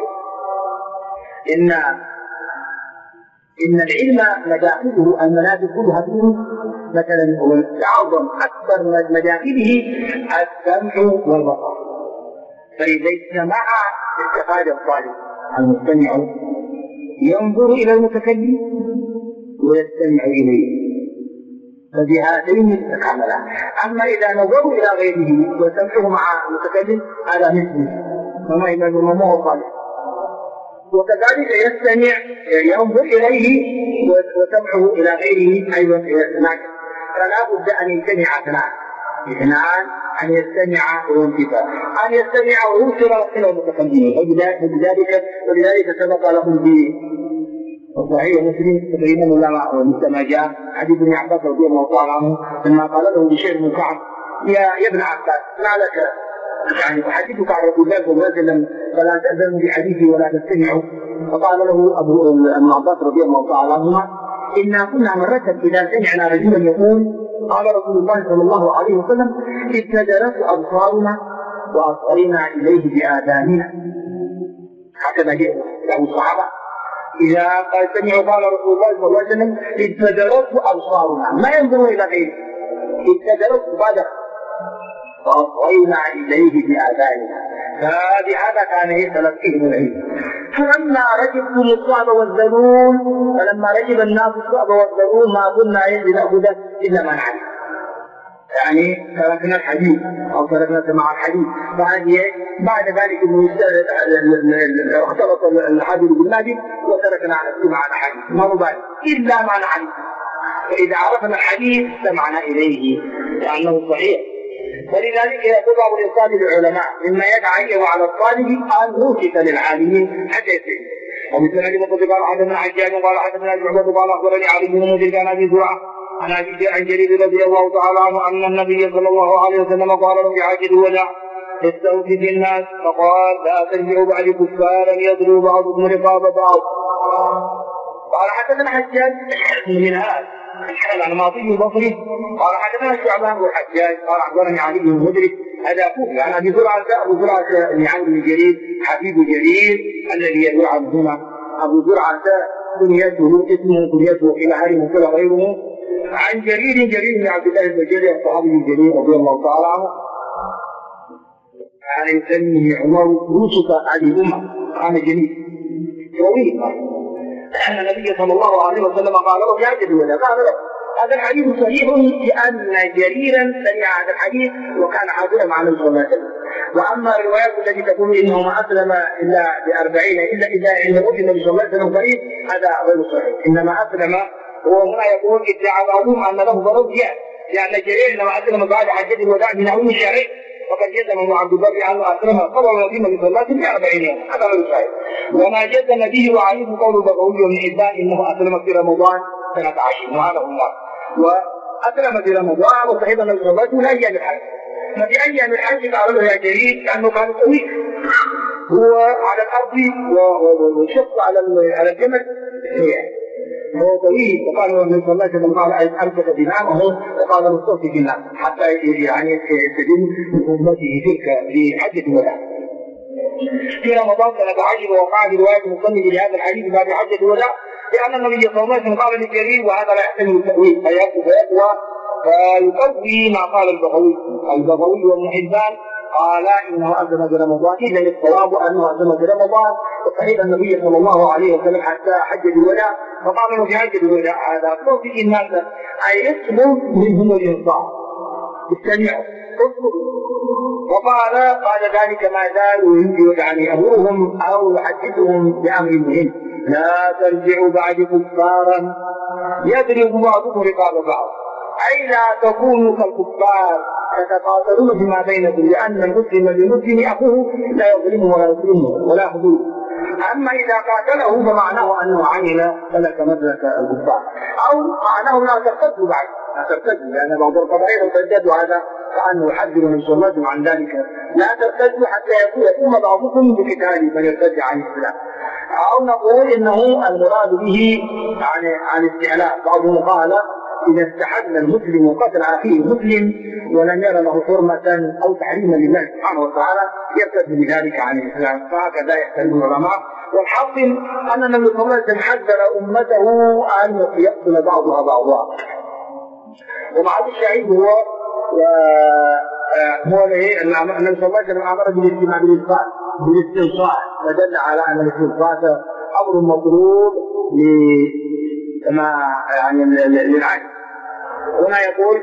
إن العلم مداخله المنافذ كلها فيه، مثلا أعظم أكبر مداخله السمع والبصر، فإذا اجتمع استفاد الطالب. المستمع ينظر إلى المتكلم ويستمع إليه، فبهاتين تتكاملا. أما إذا نظروا إلى غيره وسمعه مع المتكلم هذا مثله وما هو صالح. وكذلك يستمع ينظر إليه وسمعه إلى غيره أيضا يستمع، فلا بد أن يجتمع اثنان، أن يستمع وينتفع، أن يستمع ويوصل إلى المتكلمين. ولذلك سبق لهم في صحيح مسلم تقريبا ولا ما جاء حديث ابن عباس رضي الله تعالى عنه لما قال له بشير بن كعب يا ابن عباس ما لك يعني أحدثك عن رسول الله صلى الله عليه وسلم فلا تأذن بحديثي ولا تستمعوا؟ فقال له ابن عباس رضي الله تعالى عنهما إنا كنا مرة إذا سمعنا رجلا يقول قال رسول الله صلى الله عليه وسلم ابتدرت أبصارنا وأصغينا إليه بآذاننا. هكذا جاء له الصحابة إذا سمعوا قال رسول الله صلى الله عليه وسلم ابتدرت أبصارنا، ما ينظرون إلى غيره، ابتدرت بدر وأصغينا إليه بآذاننا. فبهذا كان يتلقيه العلم. فلما ركبتم الصعب والذلول، فلما ركب الناس الصعب والذلول ما كنا لنأخذ إلا ما نعلم، يعني تركنا الحديث أو تركنا سماع الحديث. بعد ذلك اختلط الحديث بالنادي وتركنا على السماع الحديث، ما نبالي إلا ما نعلم. فإذا عرفنا الحديث استمعنا إليه لأنه صحيح. ولذلك يتبع الإنسان للعلماء مما يدعى على الطالب أن يوصف للعالمين حتى يستفيد. ومثل أبي بكر قال حدثنا حجاج قال حدثنا شعبة قال أخبرني علي بن مسلم كان أبي زرعة عن جرير رضي الله تعالى عنه أن النبي صلى الله عليه وسلم قال له بعاجل الوداع استوفد الناس فقال لا ترجعوا بعد كفارا يضرب بعضكم رقاب بعض. قال حدثنا حجاج من هذا عن ماطي البصري قال حدثنا شعبان والحجاج قال اخبرني علي بن مدرك هذا كوفي عن ابي زرعه بن عمرو بن جرير حبيب جرير الذي يدعو هنا ابو زرعه كنيته اسمه كنيته الى هذه مقوله غيره عن جرير بن عبد الله البجلي الصحابي الجليل رضي الله تعالى عنه كان يسميه عمر يوسف علي امه كان جليل طويل أن النبي صلى الله عليه وسلم قال له يا جرير قال له هذا الحديث صحيح لأن جريرا سمع هذا الحديث وكان حاضرا مع النبي صلى الله عليه وسلم. وأما الروايات التي تقول إنه ما أسلم إلا ب40 إلا إذا وجد النبي صلى الله عليه وسلم قريب هذا غير صحيح. إنما أسلم هو هنا يقول ادعى بعضهم أن له ضرر لأن جرير لما أسلم بعد حجة الوداع من أول شهرين وقد جزم عبد الله عنه أسلم قبل النبي صلى الله عليه وسلم ب40 يوم هذا غير صحيح. وما جزم به وعليه قول البغوي وابن حبان إنه أسلم في رمضان سنة 10 وهذا هو الله وأسلم في رمضان وصحيح النبي صلى الله عليه وسلم لا أيام الحج. ففي أيام الحج قال له يا جرير لأنه كان طويل هو على الأرض وشق على الجمل هو طويل وقال له النبي صلى الله عليه وسلم قال أمسك بنامه وقال له صوتي في الناس حتى يعني يستدل بأمته تلك في حجة الوداع. في رمضان سنة 10 وقع رواية المصنف لهذا الحديث بعد حجة الوداع لأن النبي صلى الله عليه وسلم قال للجرير وهذا لا يحتمل التأويل فيقوى فيقوي ما قال البغوي وابن حبان قال إنه أسلم في رمضان إذا الصواب أنه أسلم في رمضان وصحيح النبي صلى الله عليه وسلم حتى حجة الوداع فقال له في حجة الوداع هذا توفي الناس أي يطلب منهم الإنصاف استمعوا اصبروا. وقال بعد ذلك ما زالوا يعني أمرهم أو يحدثهم بأمر مهم لا ترجعوا بعد كفارا يضرب بعضكم رقاب بعض أي لا تكونوا كالكفار تتقاتلون فيما بينكم لأن المسلم للمسلم أخوه لا يظلمه ولا يظلمه ولا يخذله. أما إذا قاتله فمعناه أنه عمل فلك مدرك الكفار أو معناه لا تقتل بعد لا ترتدوا، لأن بعض القبائل ارتدوا، هذا كأنه يحذر من صلاتهم عن ذلك، لا ترتدوا حتى يقوم بعضكم بقتال من يرتد عن الإسلام. أو نقول إنه المراد به عن استعلاء. بعضهم قال إذا استحل المسلم قتل أخيه المسلم ولم ير له حرمة أو تحريما لله سبحانه وتعالى يرتد بذلك عن الإسلام، فهكذا يحتمل العلماء. والحاصل أن النبي صلى الله عليه وسلم حذر أمته أن يقتل بعضها بعضها. ومع الشهيد هو النبي صلى الله عليه وسلم أمر بالاستماع بالاستنصات، فدل على أن الاستنصات أمر مطلوب للعدل. هنا يقول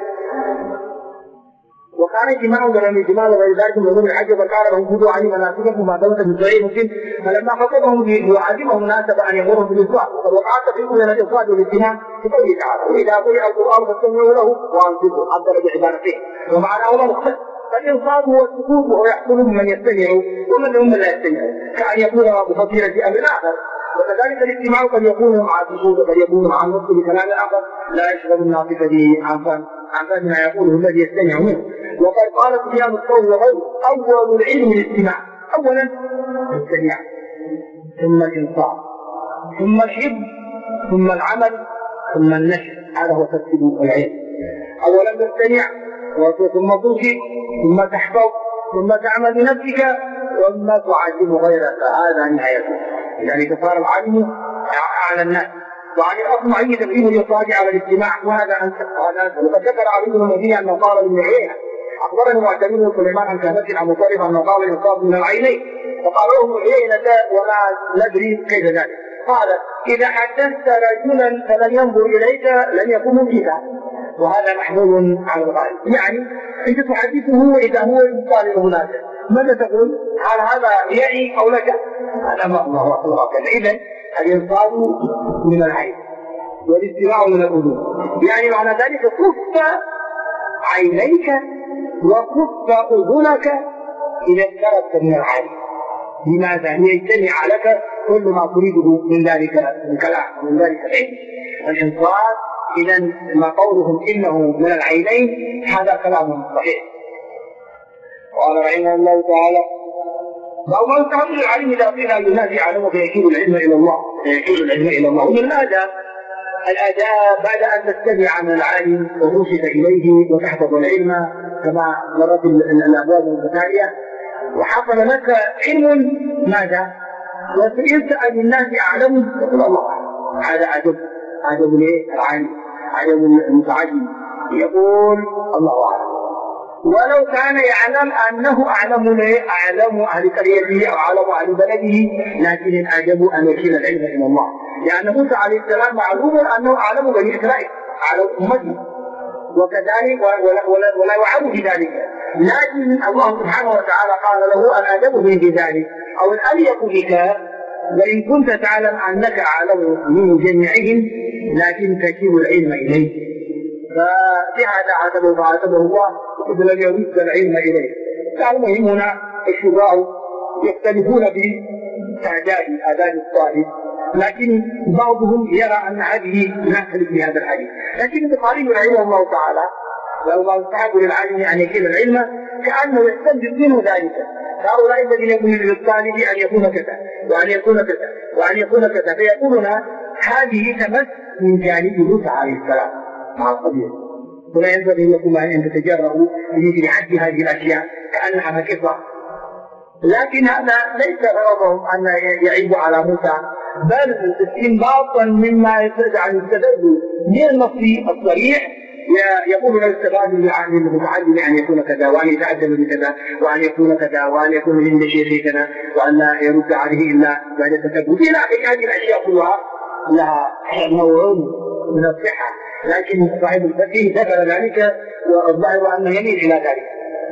وكان اجتماع من الاجتماع وغير ذلك من ضمن الحج، فقال لهم خذوا عني مناسككم ما دمتم من صحيح مسلم، فلما خطبهم ليعلمهم مناسبه ان يمروا بالاسواق، وقد وقعت فيكم من الافراد والاجتماع بقوله تعالى واذا قرئ القران فاستمعوا له وانصتوا، عبر بعبارته ومعناه مختلف. فالإنصات هو السكوت، وهو يحصل من يستمع ومن هم لا يستمع، كأن يكون بفضيلة أمر آخر. وكذلك الاجتماع قد يكون مع السكوت وقد يكون مع النطق بكلام آخر لا يشغل الناطق به عن فهم ما يقوله الذي يستمع منه. وقد قال سفيان الثوري وغيره أول العلم الاستماع، أولا الاستماع ثم الإنصات ثم الحفظ ثم العمل ثم النشر، هذا هو ترتيب العلم. أولا تستمع ثم توصي ثم تحفظ ثم تعمل بنفسك ثم تعلم غيرك، هذا نهايته. يعني صار العلم على الناس. وعن الأصل أي تقديم الإصلاح على الاجتماع، وهذا وقد ذكر علي بن المديني أنه قال ابن عيينة أخبرني معتمد سليمان عن كهنة عن مطرف أنه قال الإنصاف من العينين، فقال له ابن عيينة وما ندري كيف ذلك، قال إذا حدثت رجلا فلن ينظر إليك لن يكون مجيبا، وهذا محمول على الغالب. يعني أنت تحدثه وإذا هو يقال هناك ماذا تقول؟ هذا يعي قولك؟ هذا ما هو كذا. إذن الإنصاف من العين والاستماع من الأذن، يعني معنى ذلك كف عينيك وكف أذنك إذا اقتربت من العين. لماذا؟ ليجتمع لك كل ما تريده من ذلك الكلام ومن ذلك العلم. الإنصاف إذا ما قولهم إنه من العينين هذا كلام صحيح. قال رحمه الله تعالى وما يستحب للعلم إذا قيل للناس يعلموا فيكيل العلم إلى الله، ومن هذا الآداب بعد أن تستمع من العالم وتوصل إليه وتحفظ العلم كما مرت الأبواب المتتالية، وحصل لك علم ماذا؟ وسئلت أن الناس يعلموا يقول الله أعلم. هذا عجب العالم، عجب المتعلم يقول الله أعلم، ولو كان يعلم أنه أعلم أهل قريته أو أعلم أهل بلده، لكن الأعجب أن يكيل العلم إلى الله، لأن موسى عليه السلام معلوم أنه أعلم بني إسرائيل أعلم أمته، وكذلك ولا يعلم بذلك، لكن الله سبحانه وتعالى قال له الأعجب بذلك أو الأليق بك، وإن كنت تعلم أنك أعلم من جميعهم لكن تكيل العلم إليه. فبهذا عاتبه الله وقد لم يرد العلم إليه. فالمهم هنا الشباب يختلفون في تعداد آذان الطالب، لكن بعضهم يرى أن هذه ناقل في هذا الحديث، لكن البخاري رحمه الله تعالى لو ما يستحب للعالم أن يكيل العلم كأنه يستنبط منه ذلك. فهؤلاء الذين يقولون للطالب أن يكون كذا وأن يكون كذا وأن يكون كذا، فيقولون هذه تمس من جانب موسى عليه السلام مع القبيل، ولا ينبغي لكم أن تتجرؤوا بمثل حد هذه الأشياء كأنها مكفة. لكن هذا ليس غرضهم أن يعيبوا على موسى، بل استنباطا مما يستدل من النص الصريح يقول الاستفاد عن المتعلم أن يكون كذا وأن يتعلم بكذا وأن يكون كذا وأن يكون عند شيخه كذا وأن لا يرد عليه إلا بعد التكبر. إلى هذه الأشياء كلها لها نوع من الصحة، لكن صاحب الفتح ذكر ذلك والظاهر أنه يميل إلى ذلك.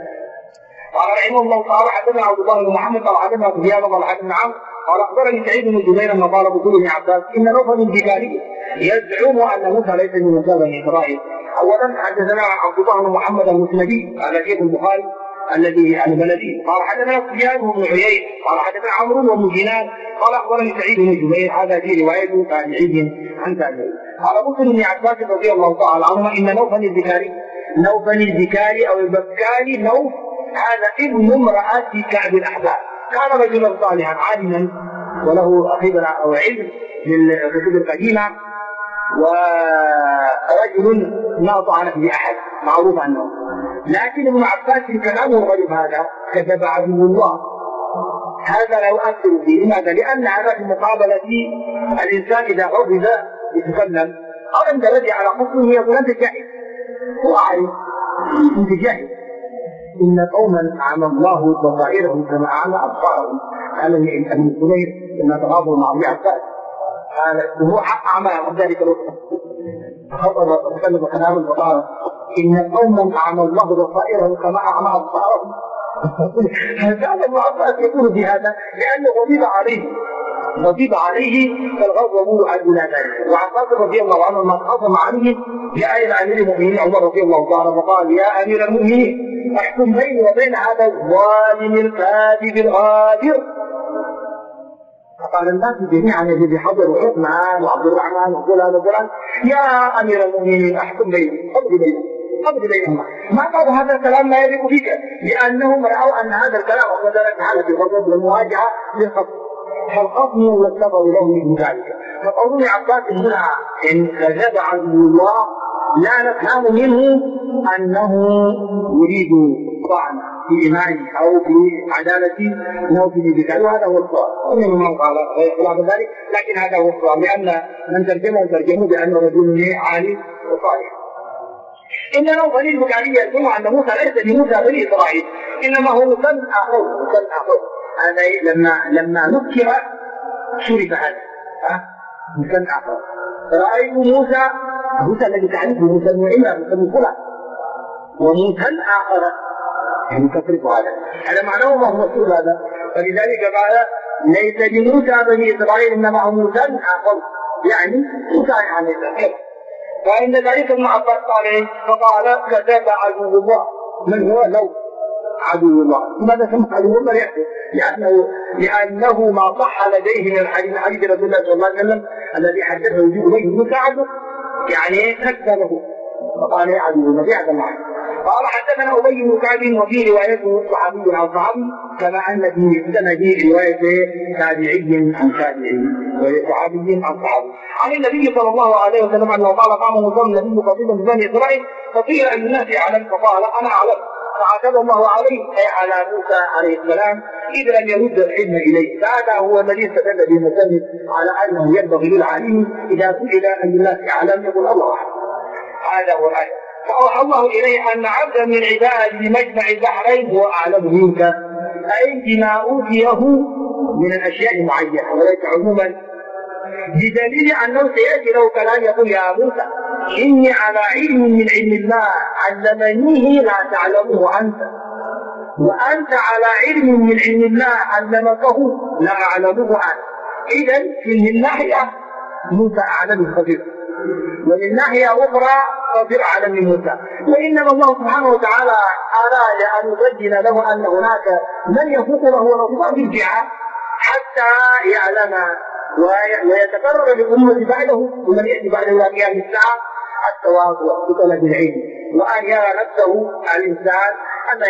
قال رحمه الله تعالى حدثنا عبد الله بن محمد قال حدثنا سفيان قال حدثنا عمرو قال أخبرني سعيد بن جبير أن قال بطول بن عباس إن نوفل الجبالي يزعم أن موسى ليس من موسى بني إسرائيل. أولا حدثنا عبد الله بن محمد المسندي على شيخ البخاري الذي البلدي قال حدثنا سفيان بن عيينة قال حدثنا عمرو بن جنان قال أخبرني سعيد بن جبير، هذا في رواية تابعي عن تابعين. قال مسلم بن عباس رضي الله تعالى عنهما ان نوفل البكاري او البكاري نوف هذا ابن امرأة كعب الأحبار، كان رجلا صالحا عالما وله خبرة أو علم بالكتب القديمة، ورجل ما طعن في أحد معروف عنه. لكن ابن عباس في كلامه الغريب هذا كذب عدو الله، هذا لا يؤثر فيه. لماذا؟ لأن هذا في مقابلة الإنسان إذا غضب يتكلم أو أنت الذي على قصره يقول أنت جاهل، هو عارف أنت جاهل. إن قوما أعمى الله بصائرهم كما أعمى أبصارهم. قال ابن الزبير لما تغاضوا مع ابن عباس قال هو أعمى وذلك الوقت خطر وتكلم كلام البصائر إن قوما أعمى الله بصائرهم كما أعمى أبصارهم. هذا ابن عباس يقول بهذا لأنه غضب عليه فالغضب أدنى ذلك. وعباس رضي الله عنه ما خاصم عليه جاء إلى أمير المؤمنين عمر رضي الله تعالى وقال يا أمير المؤمنين احكم بيني وبين هذا الظالم الكاذب الغادر. فقال الناس جميعا الذي حضروا عثمان وعبد الرحمن وفلان يا أمير المؤمنين احكم بيني قبل بينهما. ما قال هذا الكلام لا يليق بك، لأنهم رأوا أن هذا الكلام وذلك حالة الغضب والمواجهة للخصم، فالخصم والسبب له من ذلك. فقول عباس هنا إن كذب عدو الله لا نفهم منه أنه يريد طعن في إيمانه أو في عدالة موته بكذا، وهذا هو الصواب. ومنهم من قال خلاف ذلك، لكن هذا هو الصواب لأن من ترجمه بأنه رجل عالي وصالح. إن نوفل البكاري يقول أن موسى ليس بموسى بني إسرائيل، إنما هو مثل آخر. هذا لما نكر شرف هذا مثل آخر. رأيت موسى الذي تعرفه موسى إلا موسى فلان، وموسى آخر يعني تصرف هذا معناه ما هو مسؤول هذا. فلذلك قال ليس بموسى بني إسرائيل إنما هو موسى آخر، يعني موسى عليه السلام. وعند ذلك ابن عباس فقال كذب عدو الله. من هو؟ لو عدو الله. لماذا سمى عدو الله؟ لأنه ما صح لديه من الحديث رسول الله صلى الله عليه وسلم الذي حدثه وجود به مساعده يعني كذبه، فقال يا عدو الله يعلم معه. قال حدثنا أبي بن كعب وفي روايته صحابي عن صحابي كما أن في سنده رواية تابعي عن تابعي وصحابي عن صحابي عن النبي صلى الله عليه وسلم أنه قال قام موسى النبي قبيلا ببني إسرائيل فقيل أن الناس أعلم فقال أنا أعلم فعاتب الله عليه أي على موسى عليه السلام إذ لم يرد العلم إليه. فهذا هو الذي استدل به المسلم على أنه ينبغي للعالم إذا سئل أن الناس أعلم يقول الله أعلم. هذا هو الآية. فأوحى الله إليه أن عبدا من عباده بمجمع البحرين هو أعلم منك أي بما أوتيه من الأشياء المعينة وليس عموما، بدليل أنه سيأتي له كلام يقول يا موسى إني على علم من علم الله علمنيه لا تعلمه أنت، وأنت على علم من علم الله علمته لا أعلمه أنت. إذا في الناحية موسى أعلم الخبير، ومن ناحية أخرى خبير أعلم من موسى. وإنما الله سبحانه وتعالى أراد أن يبين له أن هناك من يفوق له ونصيبه في الجهة حتى يعلم ويتقرر بالأمة بعده ومن يأتي بعده إلى قيام الساعة التواضع بطلب العلم، وأن يرى نفسه الإنسان أن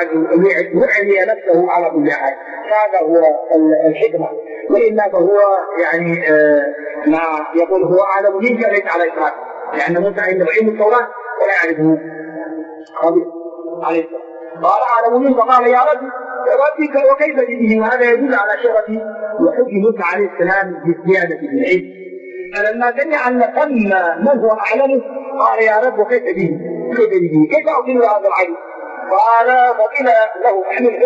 يعلي نفسه على كل حال. هذا هو الحكمة. وإلا فهو يعني ما يقول هو أعلم منك ليس على إطلاق، لأن موسى عنده علم التوراة ولا يعرفه خبير عليه السلام. قال أعلم منك قال يا ربي وكيف به؟ وهذا يدل على شرف وحب موسى عليه السلام بالزيادة في العلم. فلما سمع أن ثم من هو أعلمه قال يا رب وكيف به؟ كيف أعطيه هذا العلم؟ قال فقيل له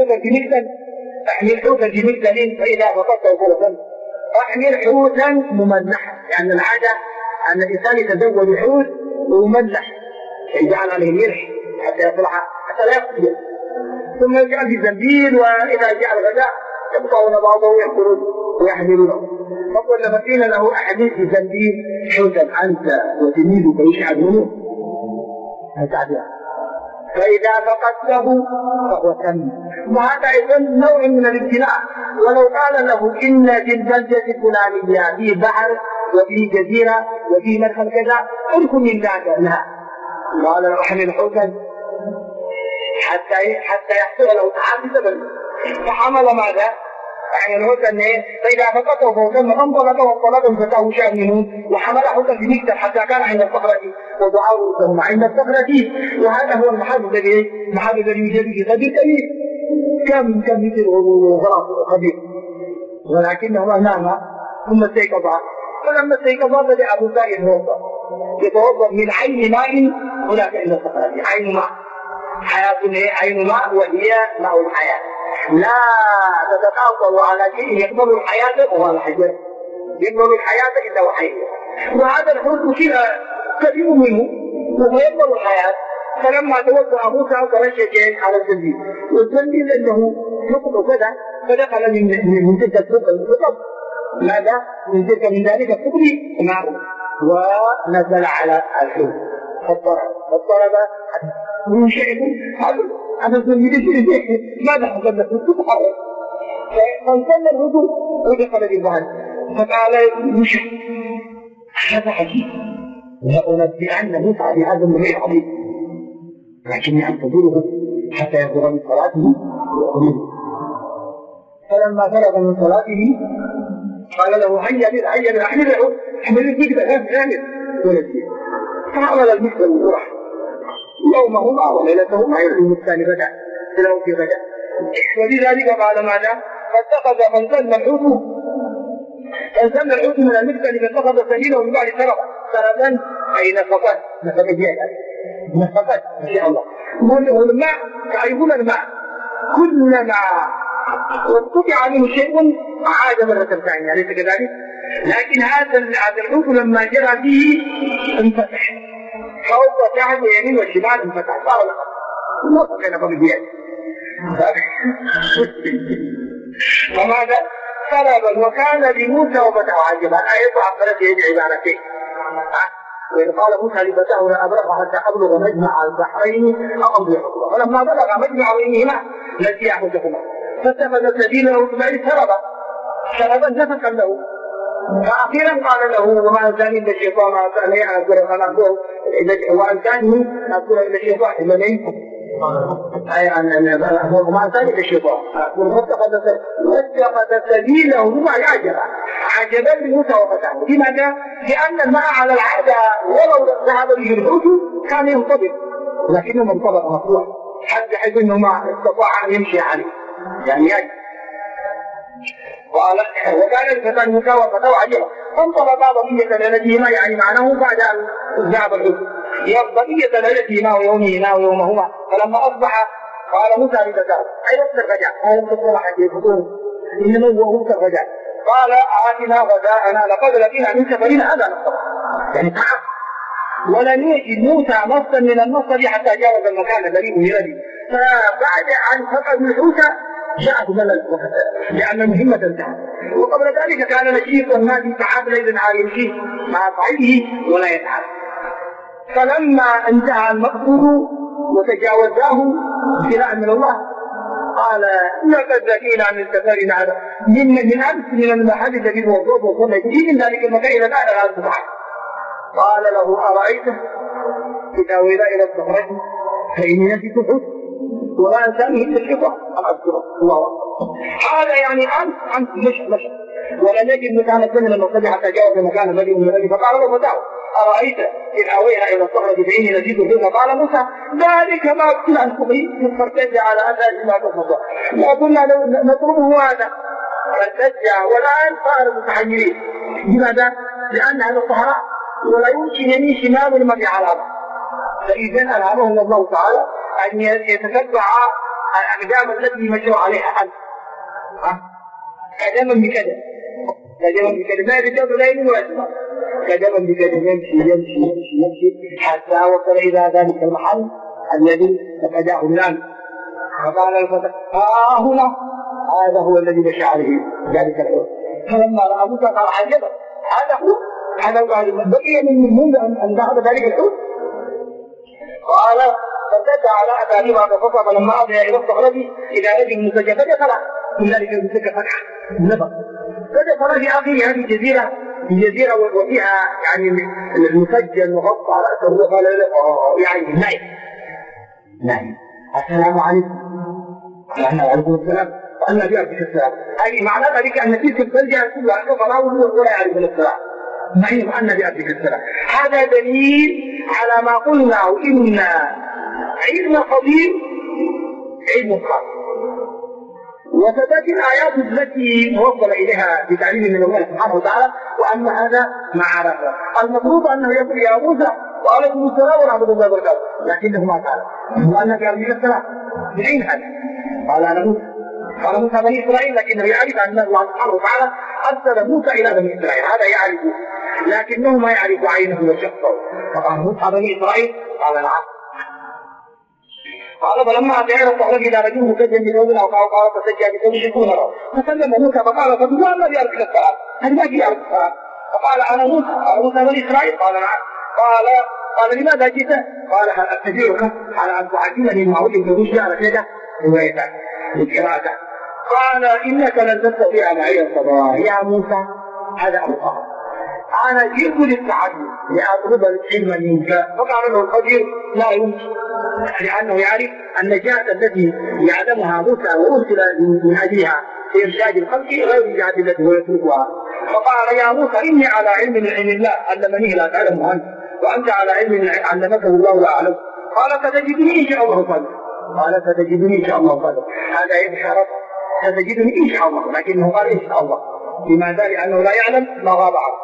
احمل حوتا بمكتل فإذا فقدته فرسا. احمل حوتا مملحا، يعني العادة أن الإنسان يتزوج حوت ومملح يجعل عليه الملح حتى يصلح حتى لا يقتل، ثم يجعل في زنبيل، وإذا جاء الغداء يقطعون بعضه ويأكلون ويحملونه. فقل لما قيل له أحمل في زنبيل حوتا أنت وتلميذك يشعب منه فإذا فقدته فهو تم، وهذا أيضا نوع من الابتلاء. ولو قال له إن في البلدة الفلانية في بحر وفي جزيرة وفي مدخل كذا ادخل من ذاك، لا، قال له احمل حوتا حتى يحصل له تعب سبب، فحمل ماذا؟ يعني الحوت فإذا فقطه فوتم انطلق وانطلق فتاه شأن منه وحمل حوتا في مكتب حتى كان عند الصخرة ودعاه لهم عند الصخرة، وهذا هو المحل الذي يوجد في غد كبير كم مثل وغرق خبير، ولكنه نام ثم استيقظ. فلما استيقظ بدأ أبو سعيد يتوضأ من عين ماء هناك إلى الصخرة، عين ماء، عين ماء وهي ماء الحياة، لا تتقاطر على شيء يقبل الحياة وهو الحجر، يقبل الحياة إلا وحي. وهذا الحوت كذا كثير منه وهو يقبل الحياة. فلما توضأ موسى فرشش على الزنبيل، والزنبيل أنه يقبل كذا، فدخل من تلك الثقب ماذا؟ من ذلك الثقب ماء ونزل على الحوت فاضطرب منشئه هذا الزنبيل ماذا حصل له؟ تتحرك فانسل الهدوء ودخل في البحر فقال مشى هذا حكيم لأنبئن موسى بهذا النبي العظيم لكني أنتظره حتى يفرغ من صلاته ويقوم. فلما فرغ من صلاته قال له هيا احمله الجبل هامل ونسيه، فعمل المثل وراح يومهما وليلتهما يوم الثاني غدا في غدا. ولذلك قال ماذا؟ فاتخذ فانسلنا الحوت من المثل فاتخذ سبيله من بعد سربا أي نفقت إن شاء الله. والماء تعرفون الماء كلما وقطع منه شيء عاد مرة ثانية، أليس كذلك؟ لكن هذا الحوت لما جرى فيه انفتح فوق تحت ويمين والشمال انفتح صار لقد ما بقينا بالبيئة. فماذا؟ طلبا وكان لموسى وفتاه عجبا آية عبرت يد عبارتين. وإذ قال موسى لفتاه لا أبرح حتى أبلغ مجمع البحرين أو أمضي حقبا، فلما بلغ مجمع بينهما نسي حوتهما فاتخذ سبيله ثم شربا نفسا له. فأخيرا قال له وما أنساني إلا الشيطان ما أنساني أن أذكر أن أذكره وأنساني أن أذكر إلا الشيطان إلا ليه؟ وما أنساني إلا الشيطان واتخذ سبيله ثم عجبا لموسى وفتاه. لماذا؟ لأن الماء على العادة ولو ذهب به الحوت كان ينطبق، لكنه منطبق مفتوح حتى حيث أنه ما استطاع أن يمشي عليه يعني قال وكان الفتى موسى وفتاه عجبا فانطلقا بقية ليلتهما يعني معناه بعد أن ذهب الحوت بقية ليلتهما ويومهما ويومهما. فلما أصبح قال موسى لفتاه أي وقت الرجاء؟ قال وقت الصباح يقولون إنما هو وقت الرجاء. قال آتنا غداءنا لقد لقينا من سفرنا هذا نصب، يعني تعب ولم يجد موسى نصا من النصب حتى جاوز المكان الذي أمر. فبعد أن فقد الحوت جاءت ملل لأن المهمة انتهت. وقبل ذلك كان نشيطا مادي تعب ليلا على يمشي مع صعيده ولا يتعب. فلما انتهى المقصود وتجاوزاه ابتلاء من الله قال لقد لقينا من سفرنا هذا من أمس من المحل الذي وصلت وصلنا فيه من ذلك المكان إلى الآن على الصباح. قال له أرأيته إذا وإذا إلى الصخرة فإني نسيت الحوت ولا أنساني إلا الشيطان أم أذكره الله أكبر. هذا يعني أنت مش ولم يجد مكان من المصطلح حتى جاء في مكان الذي من الذي فقال له فتاه أرأيت إذ أوينا إلى الصخرة فإني نسيت الحوت. قال موسى ذلك ما كنا نستطيع فارتد على أثر ما تفضل وقلنا نطلبه هذا فارتد والآن صار متحيرين. لماذا؟ لأن هذا الصحراء ولا يمكن يمين شمال المرء على الأرض. فإذا ألهمهم الله تعالى أن يتتبع الأقدام التي مشوا عليها أنت قدما بكذا ما يرجع ليل وأسماء قدما بكذا يمشي حتى وصل إلى ذلك المحل الذي فقداه النام. فقال الفتى هنا هذا هو الذي مشى عليه ذلك الحوت. فلما رأى موسى قال عجبا هذا قال بقي من منذ أن ذهب ذلك الحوت. قال فارتد على اثارهما فصف فلما اضيا الى الصخره الى رجل مسجى فدخل من ذلك المسجى فتحه نفر فدخل في اخر هذه الجزيره وفيها يعني المسجى المغطى على راسه قال يعني نعم السلام عليكم. وعليكم السلام وأن بأرضك السلام. أي معنى ذلك أن تلك الفلجة كلها كفر ولا يعرف السلام. معين أن بأرضك السلام. هذا دليل على ما قلنا إن علم الخبير علم خاص. وستأتي الآيات التي وصل إليها بتعليم من الله سبحانه وتعالى وأن هذا ما عرفه. المفروض أنه يقول يا موسى وعليكم السلام ورحمة الله وبركاته، لكنه ما قال وأن بأرضك السلام. من أين هذا؟ قال أنا موسى. قال موسى بني إسرائيل، لكنه يعرف أن الله سبحانه وتعالى أرسل موسى إلى بني إسرائيل، هذا يعرفه، لكنه ما يعرف عينه وشخصه. فقال موسى بني إسرائيل؟ قال نعم. قال فلما أتينا الصخرة إلى رجل مسجى بثوب أو قال فسجى بثوب يكونه فسلم موسى فقال فبما الذي أرسل السلام؟ هل ما في أرسل السلام؟ فقال أنا موسى. قال موسى بني إسرائيل؟ قال نعم. قال لماذا جئت؟ قال هل أستجيرك على أن تعلمني ما علمت رشدي على كذا روايته القراءة. قال إنك لن تستطيع معي الصبر يا موسى، هذا أمر أنا جئت للتعلم لأطلب العلم منك. فقال له الخضر لا يمكن، لأنه يعرف النجاة التي يعلمها موسى وأرسل من أجلها في إرشاد الخلق غير الجهة التي هو يتركها. فقال يا موسى إني على علم من علم الله علمني لا تعلمه أنت، وأنت على علم علمته الله لا أعلم. قال فتجدني إن شاء الله صادق. قال فتجدني إن شاء الله صادق. هذا إشارة ستجدني إن شاء الله، لكنه قال إن شاء الله، لماذا؟ لأنه لا يعلم ما غاب عنه.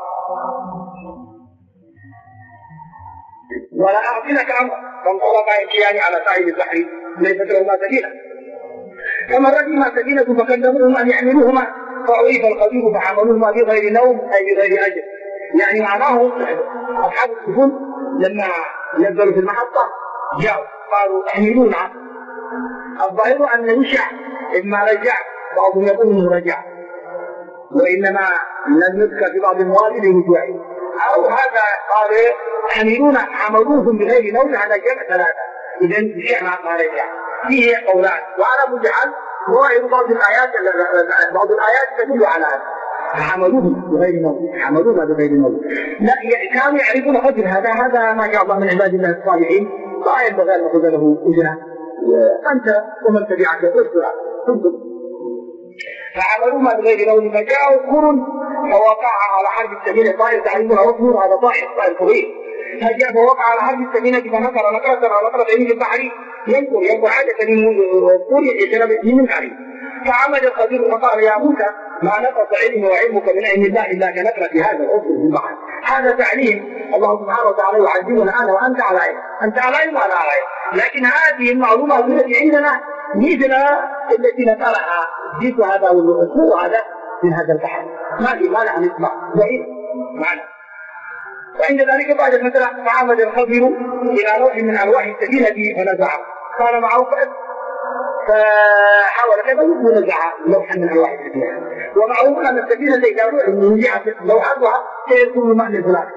ولا أعطينك أمر فانطلقا يمشيان على ساحل البحر ليست لهما سفينة فمرت بهما سفينة فكلموهما أن يحملوهما فعرف الخبير فحملوهما بغير نوم أي بغير أجر. يعني معناه أصحاب السفن لما نزلوا في المحطة جاءوا قالوا احملونا. الظاهر أن يشع إما رجع، بعضهم يقول انه رجع، وإنما لم يذكر في بعض المواضع لرجوعه، أو هذا قال حملونا حملوهم بغير نوم، هذا جمع ثلاثة، إذا يشع ما رجع. فيه قولان، وعلى كل حال ظاهر بعض الآيات تدل على هذا، حملوهم بغير نوم، حملونا بغير نوم. لا كانوا يعرفون قدر هذا ما شاء الله من عباد الله الصالحين، لا ينبغي أن نأخذ له أجرة، أنت ومن تبعك أسرع تنظر. فعملوها بغير نوم فجاءوا قرن فوقع على حرب السفينة. طائر تعلمون وصفون هذا طائر كبير. فجاء فوقع على حرب السفينة فنكر نكرة في البحر ينكر عادة من الطول يتنبت من البحر. فعمد الخبير فقال يا موسى ما نقص علمي وعلمك من علم الله إلا كنكرة هذا العصر في البحر. هذا تعليم الله سبحانه وتعالى يعلمنا أنا وأنت على علم، أنت على علم وأنا على علم، لكن هذه المعلومات التي عندنا مثل التي نقلها جيت هذا والأسلوب هذا من هذا البحر، ما في مانع نسمع بعيد معنى. وعند ذلك بعد فترة فعمد الخبير إلى نوع من أنواع السفينة فنزعه، كان معه فأس فحاول كذا ونزع لوحا من أنواع السفينة، ومعه أن السفينة إذا رجعت لوحتها سيكون معنى ذلك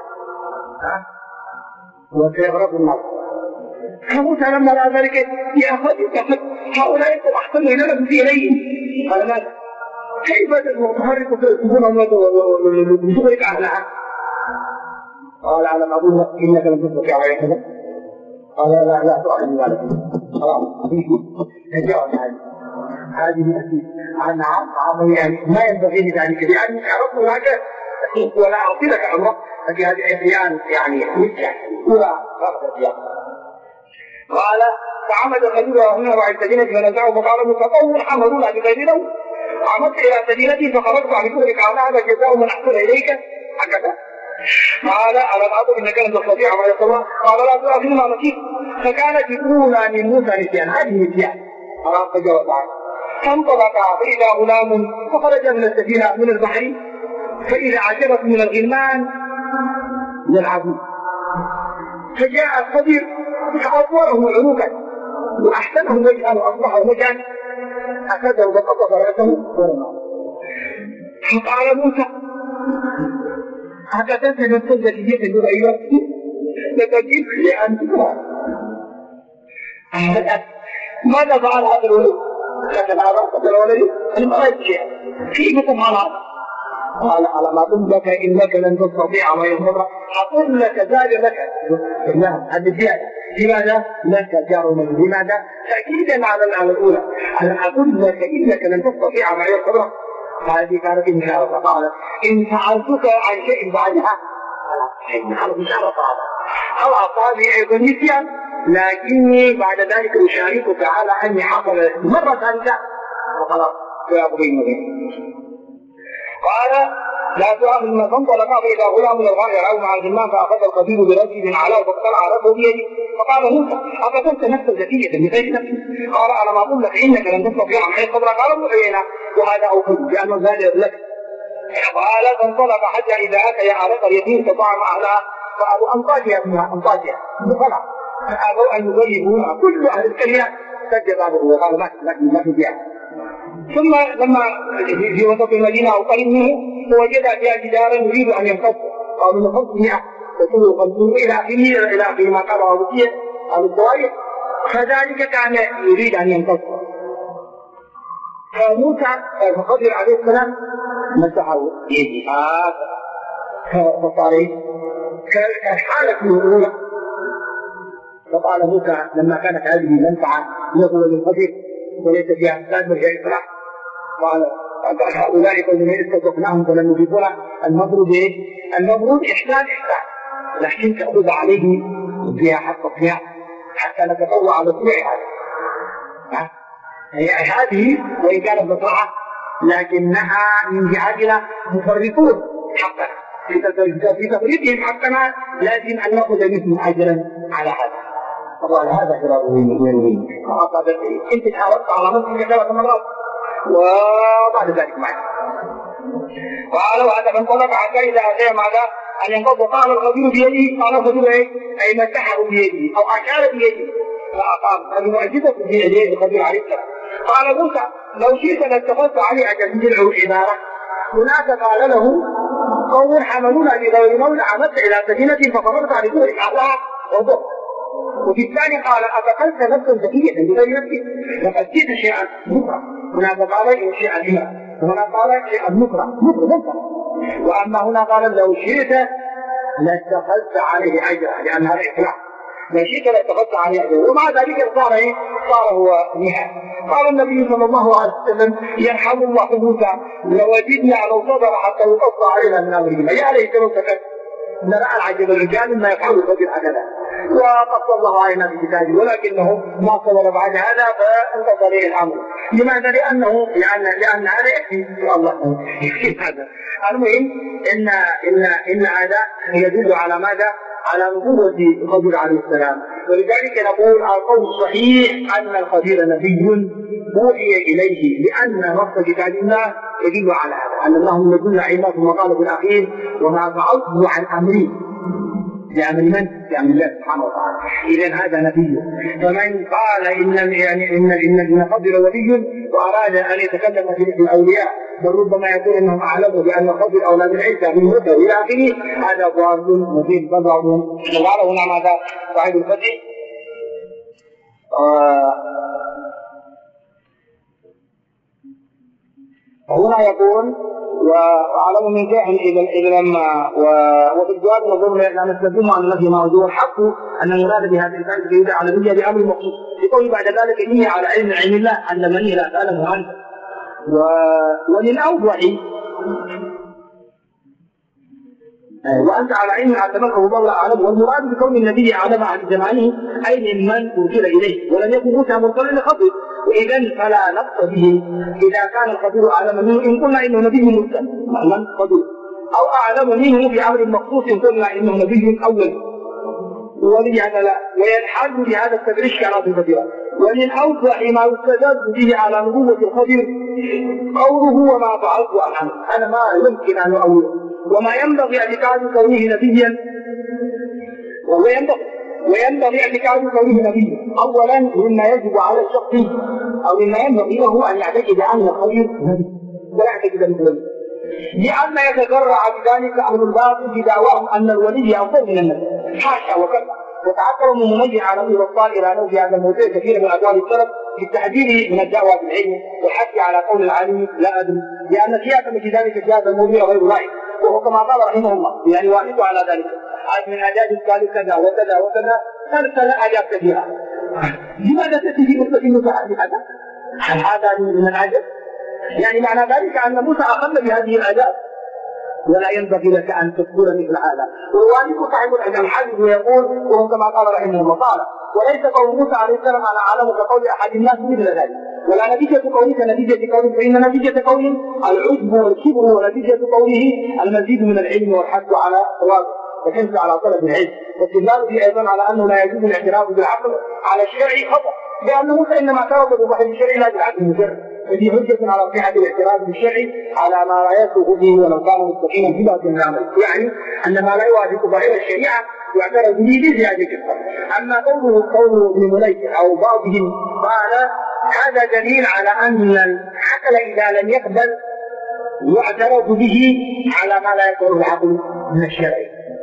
وسيغرق الناس. فموسى لما رأى ذلك يا خبير هؤلاء يكون أحسن لنا في إليهم. قال ماذا؟ كيف تحرك سبونهم وتغرق أهلها؟ قال أعلم أقول لك إنك لم تستطيع معي كذا. قال لا تعلم ذلك. خلاص تجاوز هذه عن عظم يعني ما ينبغي لذلك، لأن عرفت هذا ولا أعطي لك أمرك، لكن هذه أحيان يعني مثل ولا غرض فيها. قال فعمد الخبير وهنا وعي السفينة فنزعه فقال متطور حملونا بغير نوم. عمدت إلى سفينتي فخرجت عن كلك على هذا جزاء من أحسن إليك هكذا. قال على الأرض إنك لن تستطيع معي صبرا. قال لا تؤاخذنا نسيت. فكانت الأولى من موسى نسيان، هذه نسيان خلاص تجاوز عنه. فانطلقا فإذا غلام فخرج من السفينة من البحر فإذا عجبت من الغلمان يلعبون. فجاء الخبير فأطوره عنقا وأحسنه وجها وأصلحه وجها أخذه وقطف رأسه ورماه. فقال موسى هكذا تنفذ في جيد الجرعيات لتجيب لأن تكون ماذا فعل هذا الولد؟ لكن هذا قتل ولدي أنا ما رأيت شيء كيف تفعل هذا؟ قال على ما قلت لك إنك لن تستطيع ما يصبر أقول لك زاد لك نعم هذه الزيادة لماذا؟ لك جار من لماذا؟ تأكيدا على الأولى أنا أقول لك إنك لن تستطيع ما يصبر هذه كانت إشارة قال إن فعلتك عن شيء بعدها هذا إشارة أو أصابي أيضا نسيان لكني بعد ذلك أشاركك على أني حصل مرة ثانية وخلاص لا أبغي قال لا تؤاخذ ما فانطلق فإذا غلام من الغار أو مع الغلمان فأخذ القتيل برجل علاه فاقتلع رأسه بيده فقال موسى أقتلت نفسا زكية بغير نفس قال أنا ما أقول لك إنك لن تستطيع معي صبرا قال ابن عيينة وهذا أوفي لأنه ذلك لك قال فانطلق حتى إذا أتى يعرق اليتيم فطعم أهلها فأبو أنطاكيا ابنها أنطاكيا فطلع فأبوا أن يغيبوها كل أهل الكرية سجد أبوه وقال ما في فيها ثم لما في وسط المدينة أو قريب منه وجد فيها جدارا يريد أن ينقض قالوا نقض 100 وكل قضوا إلى آخر ما قال أبو بكر أبو الضوائر فذلك كان يريد أن ينقض فموسى فخضر عليه السلام مسحه بيده فصار كالحالة الأولى فقال موسى لما كانت هذه منفعة له للخضر وليس فيها أحسان مرجع إصلاح قال هؤلاء قوم استوقفناهم فلم يجيبونا المفروض إحسان لكن تأخذ عليه فيها حق فيها حتى نتطوع على طلوع هذا هذه وإن كانت مصلحة لكنها من جهتنا مفرطون حقنا في تفريطهم حقنا لازم أن نأخذ منهم أجرا على هذا طبعا هذا خلاف وين انت تحاولت على نفسك 3 مرات وبعد ذلك معي قال وهذا فانطلق حتى اذا اتى ماذا ان ينقض قال الخبير بيده قال الخبير اي مسحه بيده او اشار بيده فاقام هذه معجزه في يديه الخبير عليه السلام قال موسى لو شئت لاتخذت علي اجل تدعو عباره هناك قال له قوم حملونا بغير مولى عمدت الى سفينه فقررت على دورك اعلاها وضبط وفي الثاني قال أتقلت نفسا ذكية بغير نفسك لقد جئت شيئا مكره هناك قال شيئا لما وهنا قال شيئا مكره وأما هنا قال لو شئت لاتخذت عليه أجرا لأن هذا إطلاق لو شئت لاتخذت عليه أجرا ومع ذلك صار هو نهاية قال النبي صلى الله عليه وسلم يرحم الله موسى لوجدنا لو صبر حتى يقص علينا من أمرهما يا ليت لو سكت نرى العجب الرجال مما يفعل الرجل هكذا وقص الله علينا في كتابه ولكنه ما صبر بعد هذا فانقضى عليه الامر لماذا؟ لان هذا يكفي الله هذا المهم ان هذا يدل على ماذا؟ على نبوة الخضر عليه السلام ولذلك نقول القول الصحيح ان الخضر نبي أوحي إليه لأن نص كتاب الله يدل على هذا أن الله يدل علمه ثم قال في الأخير وما فعلته عن أمري لأمر من؟ لأمر الله سبحانه وتعالى إذن هذا نبي فمن قال إن خضر ولي وأراد أن يتكلم في الأولياء بل ربما يقول أنهم أعلموا بأن خضر أولى من عيسى من موسى إلى آخره هذا ضال مبين فضعهم وقال هنا ماذا؟ صاحب الفتح هنا يقول وأعلم من جاهل إذا لما وفي الجواب نظر نستدل عن الذي ما وجوه الحق أن المراد بهذه الآية الجديدة على النبي بأمر مخصوص يقول بعد ذلك إني على علم الله علمني لا تعلم أنت وللأوضح وأنت على علم علمك الله أعلم والمراد بكون النبي أعلم عن زمانه أي ممن أرسل إليه ولم يكن موسى مرسلا لخضر وإذن فلا نقص به إذا كان الخضر أعلم منه إن قلنا إنه نبي مرسل من خضر أو أعلم منه بأمر مخصوص إن قلنا إنه نبي أول ولهذا لا وينحل بهذا التدريج كلام كثيرا وللأوضح ما يستدل به على نبوة الخضر قوله وما فعلت عنه أنا ما يمكن أن أقوله وما ينبغي اعتقاد كونه نبيا وينبغي اعتقاد كونه نبيا اولا مما يجب على الشخص او مما ينبغي له ان يعتقد ان الخير نبي ولا يعتقد انه نبي لان يتجرع بذلك اهل الباطل بدعواهم ان الولي افضل من النبي حاشا وكذا وتعثر من مميز عربي وصال الى نوع هذا الموضوع كثير من اقوال السلف في التحذير من الدعوه بالعلم والحث على قول العالم لا ادري، لان سياسه في ذلك في هذا الموضوع غير لائق، وهو كما قال رحمه الله يعني واحد على ذلك من اعداد الثالث كذا وكذا وكذا ثالث اعداد كثيره. لماذا تاتي في نقطه متحدثه؟ هل هذا من العجب؟ يعني معنى ذلك ان موسى اقل بهذه الاعداد، ولا ينبغي لك ان تذكر مثل هذا. ووالدك صاحب العلم الحديث ويقول وهو كما قال رحمه الله قال وليس قول موسى عليه السلام على اعلم كقول احد الناس مثل ذلك، ولا نتيجه قولك نتيجه قوله، فان نتيجه قوله العجب والكبر، ونتيجه قوله المزيد من العلم والحث على ثوابه وحرص على طلب العلم. واستدلال به ايضا على انه لا يجوز الاعتراف بالعقل على الشرع خطا، لان موسى انما اعترف بوحي الشرع لا بالعقل المجرد، ففي حجه على صحه الاعتراف بالشرع على ما لا يسوغ به ولو كان مستقيما في باطن العمل، يعني ان ما لا يوافق ظاهر الشريعه يعترف به بزياده الكفر. اما قول ابن مليكه او بعضهم قال هذا دليل على ان العقل اذا لم يقبل يعترف به على ما لا يقبل العقل من الشرع.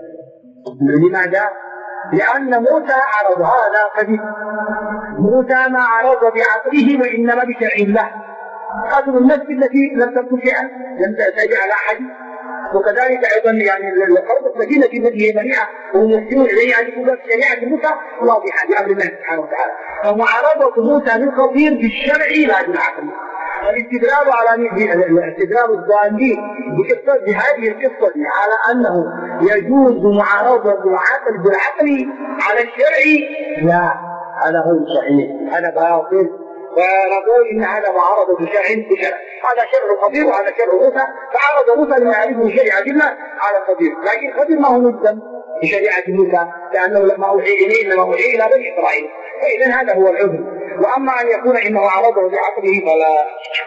لماذا؟ لأن موسى عرض هذا قديم، موسى ما عرض بعقله وإنما بشرع الله، قدر النفس التي لم تكن فيها لم تأتي على أحد. وكذلك أيضا يعني القرب السكينة التي هي منيعة وهم يحسنون إليه أن يكون شريعة موسى واضحة بأمر الله سبحانه وتعالى، فمعارضة موسى للخطير بالشرع لا بالعقل. الاستدلال على الاستدلال الضالين بهذه القصة على أنه يجوز معارضة العقل بالعقل على الشرع لا، هذا هو صحيح، هذا باطل. ونقول إن هذا معارضة شرع بشرع، هذا شرع خطير وهذا شرع موسى، فعارض موسى لما يعرفه شريعة الله على الخطير، لكن خطير ما هو ملزم بشريعة موسى لأنه لما أوحي إليه إنما أوحي إلى بني إسرائيل، فإذا هذا هو العذر. وأما أن يكون إنه عرضه بعقله فلا.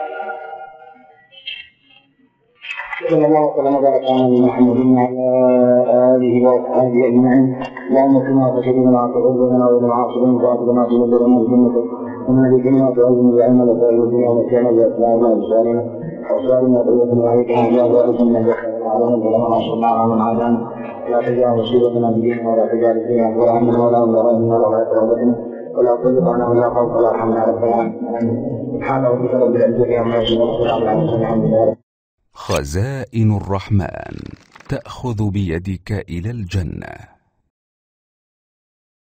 صلى الله وسلم وبارك على محمد وعلى آله وأصحابه أجمعين. اللهم كنا تشهدنا وتعوذنا والمعاصرين وأعطنا في مدرنا وجنتك ومن ذكرنا تعوذنا بعلم وتعوذنا ومكانا بأسمائنا وأبصارنا وأبصارنا وقوتنا عليك أن ذلك من ذكر العالمين فلما نصرنا على من عادانا لا تجعل مصيبتنا بديننا ولا تجعل فينا أكبر عنا ولا مضرنا ولا يقربنا ولا تضرنا ولا خوف ولا حمل على العالمين. سبحان ربك رب العزة عما يصفون وسلام على المرسلين. خزائن الرحمن تأخذ بيدك إلى الجنة.